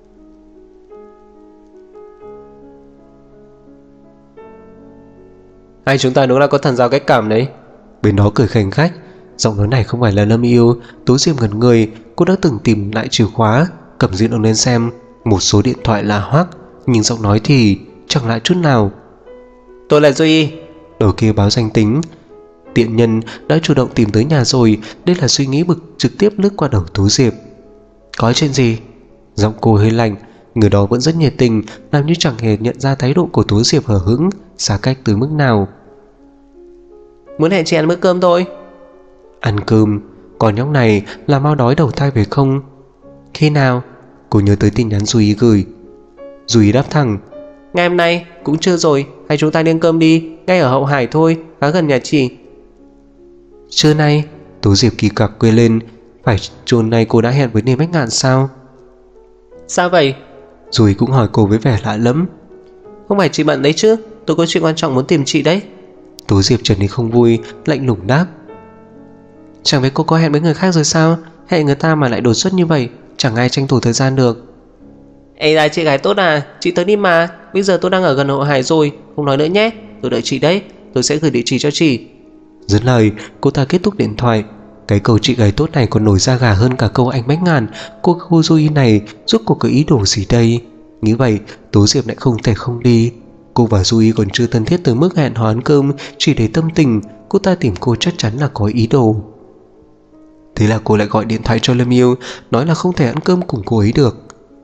[SPEAKER 3] Hai chúng ta đúng là có thần giao cách cảm đấy.
[SPEAKER 1] Bên đó cười khanh khách. Giọng nói này không phải là Lâm Yêu. Tú Diệp ngẩn người. Cô đã từng tìm lại chìa khóa, cầm di động lên xem. Một số điện thoại là Hoắc, nhưng giọng nói thì chẳng lại chút nào.
[SPEAKER 3] Tôi là Duy.
[SPEAKER 1] Đầu kia báo danh tính. Tiện nhân đã chủ động tìm tới nhà rồi. Đây là suy nghĩ bực trực tiếp lướt qua đầu Tú Diệp. Có chuyện gì? Giọng cô hơi lạnh. Người đó vẫn rất nhiệt tình, làm như chẳng hề nhận ra thái độ của Tú Diệp hờ hững, xa cách tới mức nào.
[SPEAKER 3] Muốn hẹn chị ăn bữa cơm thôi.
[SPEAKER 1] Ăn cơm? Còn nhóc này là mau đói đầu thai về không? Khi nào? Cô nhớ tới tin nhắn Duy gửi. Duy đáp thẳng.
[SPEAKER 3] Ngày hôm nay cũng chưa rồi, hay chúng ta đi ăn cơm đi, ngay ở Hậu Hải thôi, khá gần nhà chị.
[SPEAKER 1] Trưa nay? Tú Diệp kỳ cặc quê lên. Phải trưa nay cô đã hẹn với Nê Bách Ngạn sao?
[SPEAKER 3] Sao vậy?
[SPEAKER 1] Duy cũng hỏi cô với vẻ lạ lẫm.
[SPEAKER 3] Không phải chị bận đấy chứ, tôi có chuyện quan trọng muốn tìm chị đấy.
[SPEAKER 1] Tú Diệp trở nên không vui, lạnh lùng đáp. Chẳng biết cô có hẹn với người khác rồi sao? Hẹn người ta mà lại đột xuất như vậy, chẳng ai tranh thủ thời gian được.
[SPEAKER 3] Ê là chị gái tốt à, chị tới đi mà. Bây giờ tôi đang ở gần Hậu Hải rồi, không nói nữa nhé. Tôi đợi chị đấy, tôi sẽ gửi địa chỉ cho chị.
[SPEAKER 1] Dứt lời, cô ta kết thúc điện thoại. Cái câu chị gái tốt này còn nổi da gà hơn cả câu anh Bách Ngàn. Cô Duy này giúp cô có ý đồ gì đây? Nghĩ vậy, Tú Diệp lại không thể không đi. Cô và Duy còn chưa thân thiết tới mức hẹn hò ăn cơm. Chỉ để tâm tình, cô ta tìm cô chắc chắn là có ý đồ. Thế là cô lại gọi điện thoại cho Lâm Yêu, nói là không thể ăn cơm cùng cô ấy được.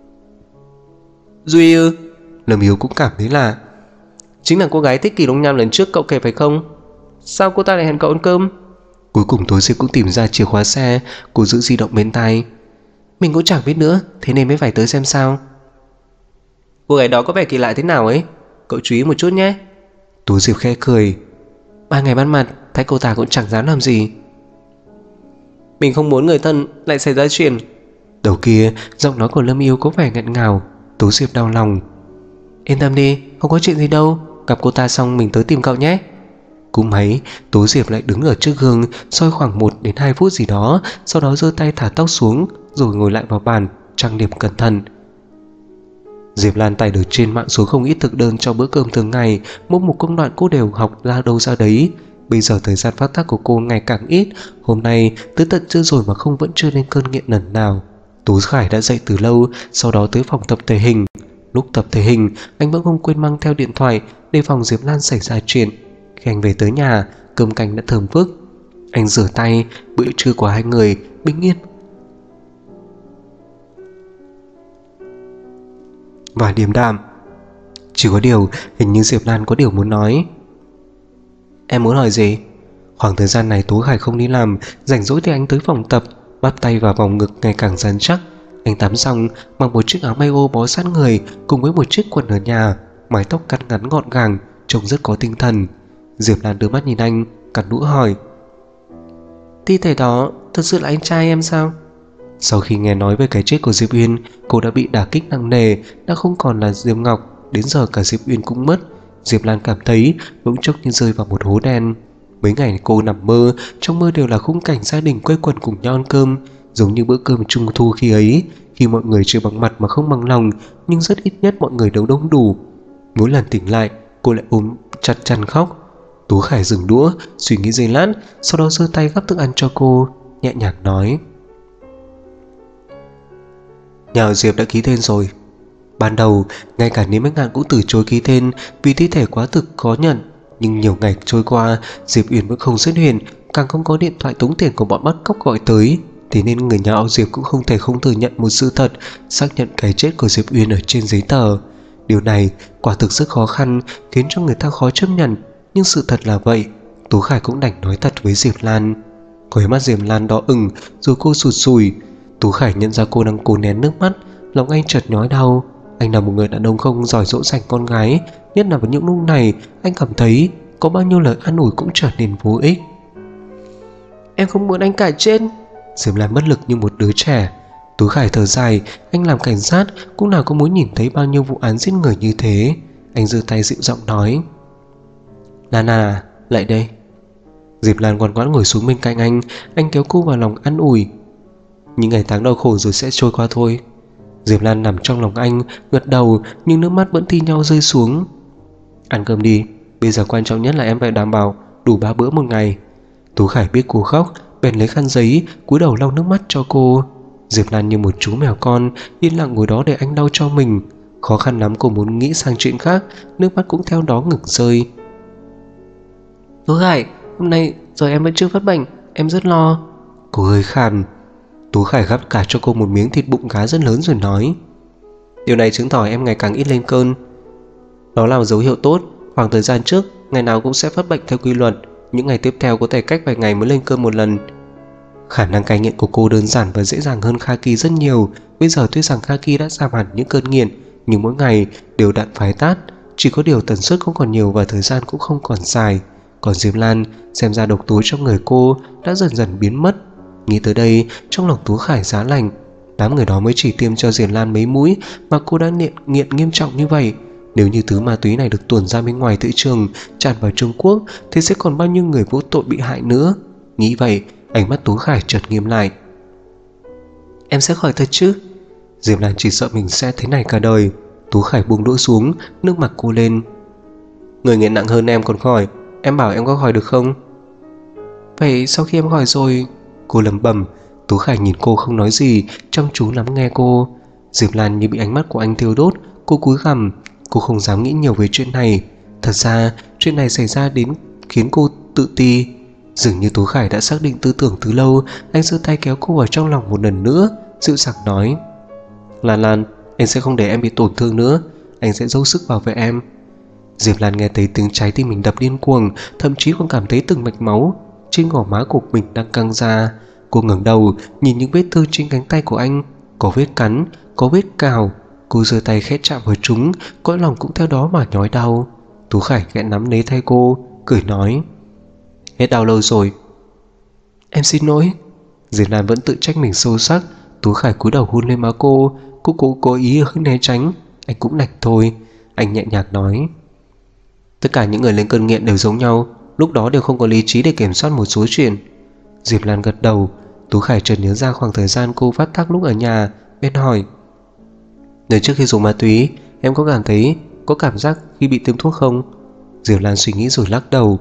[SPEAKER 3] Duy ư?
[SPEAKER 1] Lâm Yêu cũng cảm thấy lạ.
[SPEAKER 3] Chính là cô gái thích Kỳ Đông Nham lần trước cậu kể phải không? Sao cô ta lại hẹn cậu ăn cơm?
[SPEAKER 1] Cuối cùng Tú Diệp cũng tìm ra chìa khóa xe. Cô giữ di động bên tai. Mình cũng chẳng biết nữa, thế nên mới phải tới xem sao.
[SPEAKER 3] Cô gái đó có vẻ kỳ lạ thế nào ấy, cậu chú ý một chút nhé.
[SPEAKER 1] Tú Diệp khẽ cười. Ban ngày ban mặt, thấy cô ta cũng chẳng dám làm gì.
[SPEAKER 3] Mình không muốn người thân lại xảy ra chuyện.
[SPEAKER 1] Đầu kia, giọng nói của Lâm Yêu có vẻ nghẹn ngào. Tú Diệp đau lòng. Yên tâm đi, không có chuyện gì đâu. Gặp cô ta xong mình tới tìm cậu nhé. Cũng mấy, Tú Diệp lại đứng ở trước gương soi khoảng 1 đến 2 phút gì đó. Sau đó giơ tay thả tóc xuống, rồi ngồi lại vào bàn, trang điểm cẩn thận. Diệp Lan tải được trên mạng số không ít thực đơn cho bữa cơm thường ngày. Mỗi một công đoạn cô đều học ra đâu ra đấy. Bây giờ thời gian phát tác của cô ngày càng ít. Hôm nay tới tận trưa rồi mà không vẫn chưa lên cơn nghiện lần nào. Tú Khải đã dậy từ lâu, sau đó tới phòng tập thể hình. Lúc tập thể hình, anh vẫn không quên mang theo điện thoại, đề phòng Diệp Lan xảy ra chuyện. Khi anh về tới nhà, cơm canh đã thơm phức. Anh rửa tay, bữa trưa của hai người bình yên và điềm đạm. Chỉ có điều, hình như Diệp Lan có điều muốn nói. Em muốn hỏi gì? Khoảng thời gian này Tú Khải không đi làm, rảnh rỗi thì anh tới phòng tập, bắt tay vào vòng ngực ngày càng rắn chắc. Anh tắm xong, mặc một chiếc áo may ô bó sát người cùng với một chiếc quần ở nhà, mái tóc cắt ngắn gọn gàng, trông rất có tinh thần. Diệp Lan đưa mắt nhìn anh, cắn đũa hỏi. Thi thể đó thật sự là anh trai em sao? Sau khi nghe nói về cái chết của Diệp Uyên, cô đã bị đả kích nặng nề, đã không còn là Diệp Ngọc. Đến giờ cả Diệp Uyên cũng mất. Diệp Lan cảm thấy bỗng chốc như rơi vào một hố đen. Mấy ngày cô nằm mơ, trong mơ đều là khung cảnh gia đình quây quần cùng nhau ăn cơm, giống như bữa cơm trung thu khi ấy, khi mọi người chơi bằng mặt mà không bằng lòng, nhưng rất ít nhất mọi người đều đông đủ. Mỗi lần tỉnh lại, cô lại ôm chặt chăn khóc. Tú Khải dừng đũa, suy nghĩ giây lát, sau đó giơ tay gắp thức ăn cho cô, nhẹ nhàng nói. Nhà ở Diệp đã ký tên rồi. Ban đầu, ngay cả Niêm Bách Ngạn cũng từ chối ký tên vì thi thể quá thực khó nhận. Nhưng nhiều ngày trôi qua, Diệp Uyên vẫn không xuất hiện, càng không có điện thoại tống tiền của bọn bắt cóc gọi tới. Thế nên người nhà họ Diệp cũng không thể không thừa nhận một sự thật, xác nhận cái chết của Diệp Uyên ở trên giấy tờ. Điều này quả thực rất khó khăn, khiến cho người ta khó chấp nhận. Nhưng sự thật là vậy. Tú Khải cũng đành nói thật với Diệp Lan. Khóe mắt Diệp Lan đỏ ửng, rồi cô sụt sùi. Tú Khải nhận ra cô đang cố nén nước mắt, lòng anh chợt nhói đau. Anh là một người đàn ông không giỏi dỗ dành con gái, nhất là vào những lúc này. Anh cảm thấy có bao nhiêu lời an ủi cũng trở nên vô ích. Em không muốn anh cải chết. Diệp Lan bất lực như một đứa trẻ. Tú Khải thở dài, anh làm cảnh sát cũng nào có muốn nhìn thấy bao nhiêu vụ án giết người như thế. Anh giơ tay dịu giọng nói: Lan à, lại đây. Diệp Lan ngoan ngoãn ngồi xuống bên cạnh anh kéo cô vào lòng an ủi: Những ngày tháng đau khổ rồi sẽ trôi qua thôi. Diệp Lan nằm trong lòng anh, gật đầu nhưng nước mắt vẫn thi nhau rơi xuống. Ăn cơm đi, bây giờ quan trọng nhất là em phải đảm bảo đủ 3 bữa một ngày. Tú Khải biết cô khóc, bèn lấy khăn giấy cúi đầu lau nước mắt cho cô. Diệp Lan như một chú mèo con yên lặng ngồi đó để anh lau cho mình. Khó khăn lắm cô muốn nghĩ sang chuyện khác, nước mắt cũng theo đó ngừng rơi. Tú Khải, hôm nay giờ em vẫn chưa phát bệnh, em rất lo. Cô hơi khàn. Tú Khải gắp cả cho cô một miếng thịt bụng cá rất lớn rồi nói: Điều này chứng tỏ em ngày càng ít lên cơn. Đó là một dấu hiệu tốt. Khoảng thời gian trước, ngày nào cũng sẽ phát bệnh theo quy luật. Những ngày tiếp theo có thể cách vài ngày mới lên cơn một lần. Khả năng cai nghiện của cô đơn giản và dễ dàng hơn Kha Ki rất nhiều. Bây giờ tuy rằng Kha Ki đã giảm hẳn những cơn nghiện, nhưng mỗi ngày đều đặn phái tát. Chỉ có điều tần suất không còn nhiều và thời gian cũng không còn dài. Còn Diệp Lan, xem ra độc tố trong người cô đã dần dần biến mất. Nghĩ tới đây, trong lòng Tú Khải giá lạnh. Đám người đó mới chỉ tiêm cho Diệp Lan mấy mũi mà cô đã nghiện nghiêm trọng như vậy. Nếu như thứ ma túy này được tuồn ra bên ngoài thị trường, tràn vào Trung Quốc, thì sẽ còn bao nhiêu người vô tội bị hại nữa. Nghĩ vậy, ánh mắt Tú Khải chợt nghiêm lại. Em sẽ khỏi thật chứ? Diệp Lan chỉ sợ mình sẽ thế này cả đời. Tú Khải buông đũa xuống, nước mặt cô lên. Người nghiện nặng hơn em còn khỏi, em bảo em có khỏi được không? Vậy sau khi em khỏi rồi? Cô lẩm bẩm. Tú Khải nhìn cô không nói gì, chăm chú lắng nghe cô. Diệp Lan như bị ánh mắt của anh thiêu đốt, cô cúi gằm. Cô không dám nghĩ nhiều về chuyện này. Thật ra chuyện này xảy ra đến khiến cô tự ti. Dường như Tú Khải đã xác định tư tưởng từ lâu. Anh giơ tay kéo cô vào trong lòng một lần nữa, dịu dàng nói: Lan Lan, anh sẽ không để em bị tổn thương nữa. Anh sẽ dốc sức bảo vệ em. Diệp Lan nghe thấy tiếng trái tim mình đập điên cuồng, thậm chí còn cảm thấy từng mạch máu trên gò má của mình đang căng ra. Cô ngẩng đầu nhìn những vết thương trên cánh tay của anh. Có vết cắn, có vết cào. Cô giơ tay khẽ chạm vào chúng, cõi lòng cũng theo đó mà nhói đau. Tú Khải khẽ nắm lấy tay cô, cười nói: Hết đau lâu rồi. Em xin lỗi. Diệp Lan vẫn tự trách mình sâu sắc. Tú Khải cúi đầu hôn lên má cô. Cô cố ý né tránh. Anh cũng lạnh thôi. Anh nhẹ nhàng nói: Tất cả những người lên cơn nghiện đều giống nhau, lúc đó đều không có lý trí để kiểm soát một số chuyện. Diệp Lan gật đầu. Tú Khải chợt nhớ ra khoảng thời gian cô phát tác lúc ở nhà, bên hỏi: Nếu trước khi dùng ma túy, em có cảm giác khi bị tiêm thuốc không? Diệp Lan suy nghĩ rồi lắc đầu.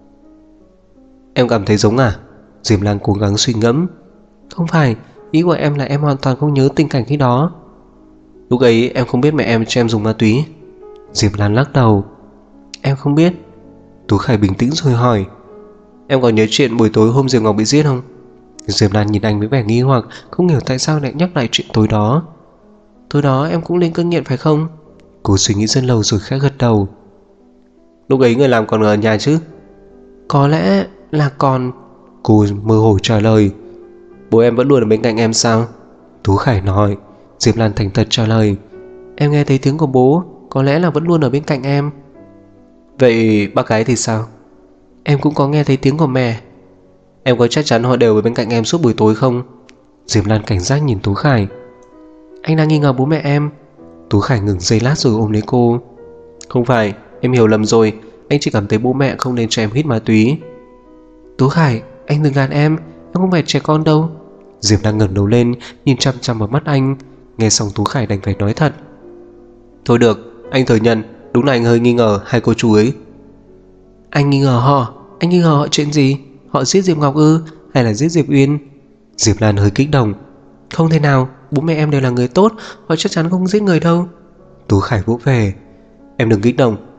[SPEAKER 1] Em cảm thấy giống à? Diệp Lan cố gắng suy ngẫm. Không phải, ý của em là em hoàn toàn không nhớ tình cảnh khi đó. Lúc ấy em không biết mẹ em cho em dùng ma túy. Diệp Lan lắc đầu. Em không biết. Tú Khải bình tĩnh rồi hỏi: Em còn nhớ chuyện buổi tối hôm Diệp Ngọc bị giết không? Diệp Lan nhìn anh với vẻ nghi hoặc, không hiểu tại sao lại nhắc lại chuyện tối đó. Tối đó em cũng lên cơn nghiện phải không? Cô suy nghĩ rất lâu rồi khẽ gật đầu. Lúc ấy người làm còn ở nhà chứ? Có lẽ là còn. Cô mơ hồ trả lời. Bố em vẫn luôn ở bên cạnh em sao? Tú Khải nói. Diệp Lan thành thật trả lời. Em nghe thấy tiếng của bố, có lẽ là vẫn luôn ở bên cạnh em. Vậy bác gái thì sao? Em cũng có nghe thấy tiếng của mẹ. Em có chắc chắn họ đều ở bên cạnh em suốt buổi tối không? Diệp Lan cảnh giác nhìn Tú Khải. Anh đang nghi ngờ bố mẹ em. Tú Khải ngừng giây lát rồi ôm lấy cô. Không phải, em hiểu lầm rồi. Anh chỉ cảm thấy bố mẹ không nên cho em hít ma túy. Tú Khải, anh đừng gạt em không phải trẻ con đâu. Diệp đang ngẩng đầu lên, nhìn chăm chăm vào mắt anh. Nghe xong Tú Khải đành phải nói thật. Thôi được, anh thừa nhận, đúng là anh hơi nghi ngờ hai cô chú ấy. Anh nghi ngờ họ? Anh nghi ngờ họ chuyện gì? Họ giết Diệp Ngọc ư? Hay là giết Diệp Uyên? Diệp Lan hơi kích động. Không thể nào, bố mẹ em đều là người tốt, họ chắc chắn không giết người đâu. Tú Khải vỗ về. Em đừng kích động.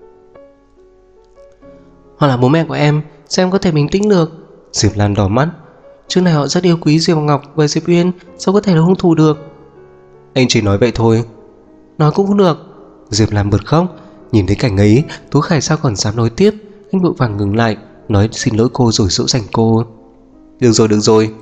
[SPEAKER 1] Họ là bố mẹ của em, sao em có thể bình tĩnh được? Diệp Lan đỏ mắt. Trước này họ rất yêu quý Diệp Ngọc và Diệp Uyên, sao có thể là hung thủ được? Anh chỉ nói vậy thôi. Nói cũng không được. Diệp Lan bật khóc. Nhìn thấy cảnh ấy, Tú Khải sao còn dám nói tiếp. Anh vội vàng ngừng lại, nói xin lỗi cô rồi dỗ dành cô. Được rồi.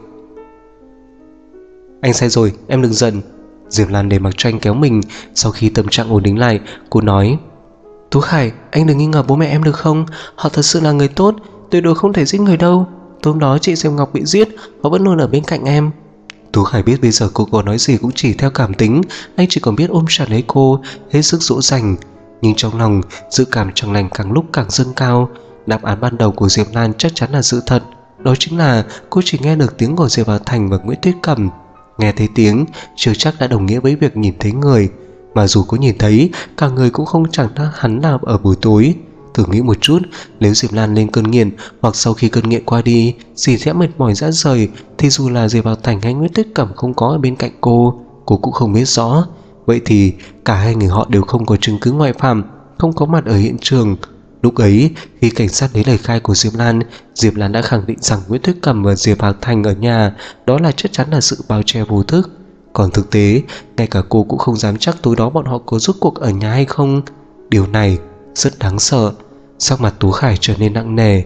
[SPEAKER 1] Anh sai rồi, em đừng giận. Diệp Lan để mặc cho anh kéo mình. Sau khi tâm trạng ổn định lại, cô nói: Tú Khải, anh đừng nghi ngờ bố mẹ em được không? Họ thật sự là người tốt, tuyệt đối không thể giết người đâu. Tối đó chị Diệp Ngọc bị giết, họ vẫn luôn ở bên cạnh em. Tú Khải biết bây giờ cô có nói gì cũng chỉ theo cảm tính, anh chỉ còn biết ôm chặt lấy cô, hết sức dỗ dành. Nhưng trong lòng, dự cảm chẳng lành càng lúc càng dâng cao. Đáp án ban đầu của Diệp Lan chắc chắn là sự thật. Đó chính là cô chỉ nghe được tiếng của Diệp Bảo Thành và Nguyễn Tuyết Cẩm. Nghe thấy tiếng, chưa chắc đã đồng nghĩa với việc nhìn thấy người. Mà dù có nhìn thấy, cả người cũng không chẳng hắn là ở buổi tối. Thử nghĩ một chút, nếu Diệp Lan lên cơn nghiện hoặc sau khi cơn nghiện qua đi, dì sẽ mệt mỏi rã rời, thì dù là Diệp Bảo Thành hay Nguyễn Tuyết Cẩm không có ở bên cạnh cô cũng không biết rõ. Vậy thì cả hai người họ đều không có chứng cứ ngoại phạm, không có mặt ở hiện trường. Lúc ấy, khi cảnh sát lấy lời khai của Diệp Lan đã khẳng định rằng Nguyễn Tuyết Cẩm và Diệp Bảo Thành ở nhà, đó là chắc chắn là sự bao che vô thức. Còn thực tế, ngay cả cô cũng không dám chắc tối đó bọn họ có rốt cuộc ở nhà hay không. Điều này rất đáng sợ. Sắc mặt Tú Khải trở nên nặng nề.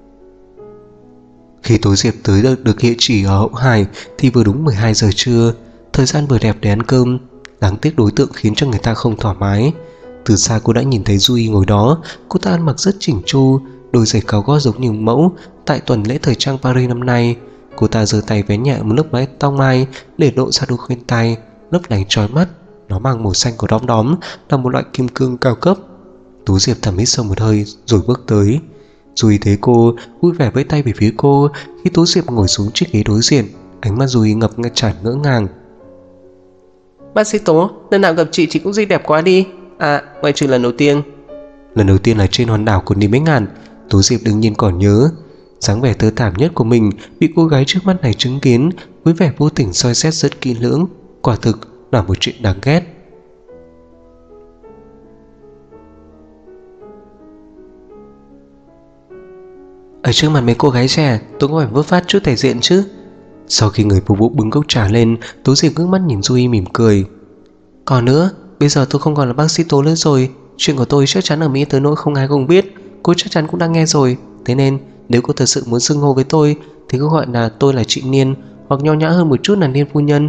[SPEAKER 1] Khi Tố Diệp tới được địa chỉ ở Hậu Hải thì vừa đúng 12 giờ trưa, thời gian vừa đẹp để ăn cơm. Đáng tiếc đối tượng khiến cho người ta không thoải mái. Từ xa cô đã nhìn thấy Duy ngồi đó. Cô ta ăn mặc rất chỉnh chu, đôi giày cao gót giống như mẫu tại tuần lễ thời trang Paris năm nay. Cô ta giơ tay vén nhẹ một lớp mái tóc mai để lộ ra đôi khuyên tai lấp lánh chói mắt. Nó mang màu xanh của đom đóm, là một loại kim cương cao cấp. Tú Diệp thầm hít sâu một hơi rồi bước tới. Duy thấy cô vui vẻ vẫy tay về phía cô. Khi Tú Diệp ngồi xuống chiếc ghế đối diện, ánh mắt Duy ngập tràn ngỡ ngàng.
[SPEAKER 3] Bác sĩ Tố, lần nào gặp chị cũng xinh đẹp quá đi. À, ngoại trừ lần đầu tiên.
[SPEAKER 1] Lần đầu tiên là trên hòn đảo của Ninh Bách Ngạn. Tú Diệp đương nhiên còn nhớ. Dáng vẻ tơ thảm nhất của mình bị cô gái trước mắt này chứng kiến, với vẻ vô tình soi xét rất kỹ lưỡng. Quả thực là một chuyện đáng ghét. Ở trước mặt mấy cô gái trẻ, tôi cũng phải vớt phát chút thể diện chứ. Sau khi người phục vụ bưng cốc trà lên, Tú Diệp ngước mắt nhìn Duy mỉm cười. Còn nữa, bây giờ tôi không còn là bác sĩ Tố nữa rồi. Chuyện của tôi chắc chắn ở Mỹ tới nỗi không ai không biết. Cô chắc chắn cũng đang nghe rồi. Thế nên nếu cô thật sự muốn xưng hô với tôi thì cứ gọi là tôi là chị Niên, hoặc nho nhã hơn một chút là Niên phu nhân.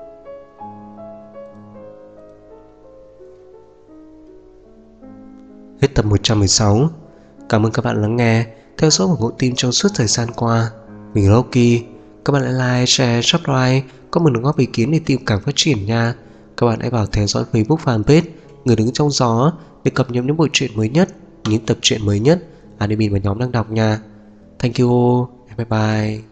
[SPEAKER 1] Hết tập 116. Cảm ơn các bạn lắng nghe, theo dõi và ủng hộ team trong suốt thời gian qua. Mình là Loki. Các bạn hãy like, share, subscribe, có một đóng góp ý kiến để team càng phát triển nha. Các bạn hãy vào theo dõi Facebook fanpage Người Đứng Trong Gió để cập nhật những bộ truyện mới nhất, những tập truyện mới nhất admin và nhóm đang đọc nha. Thank you, bye bye.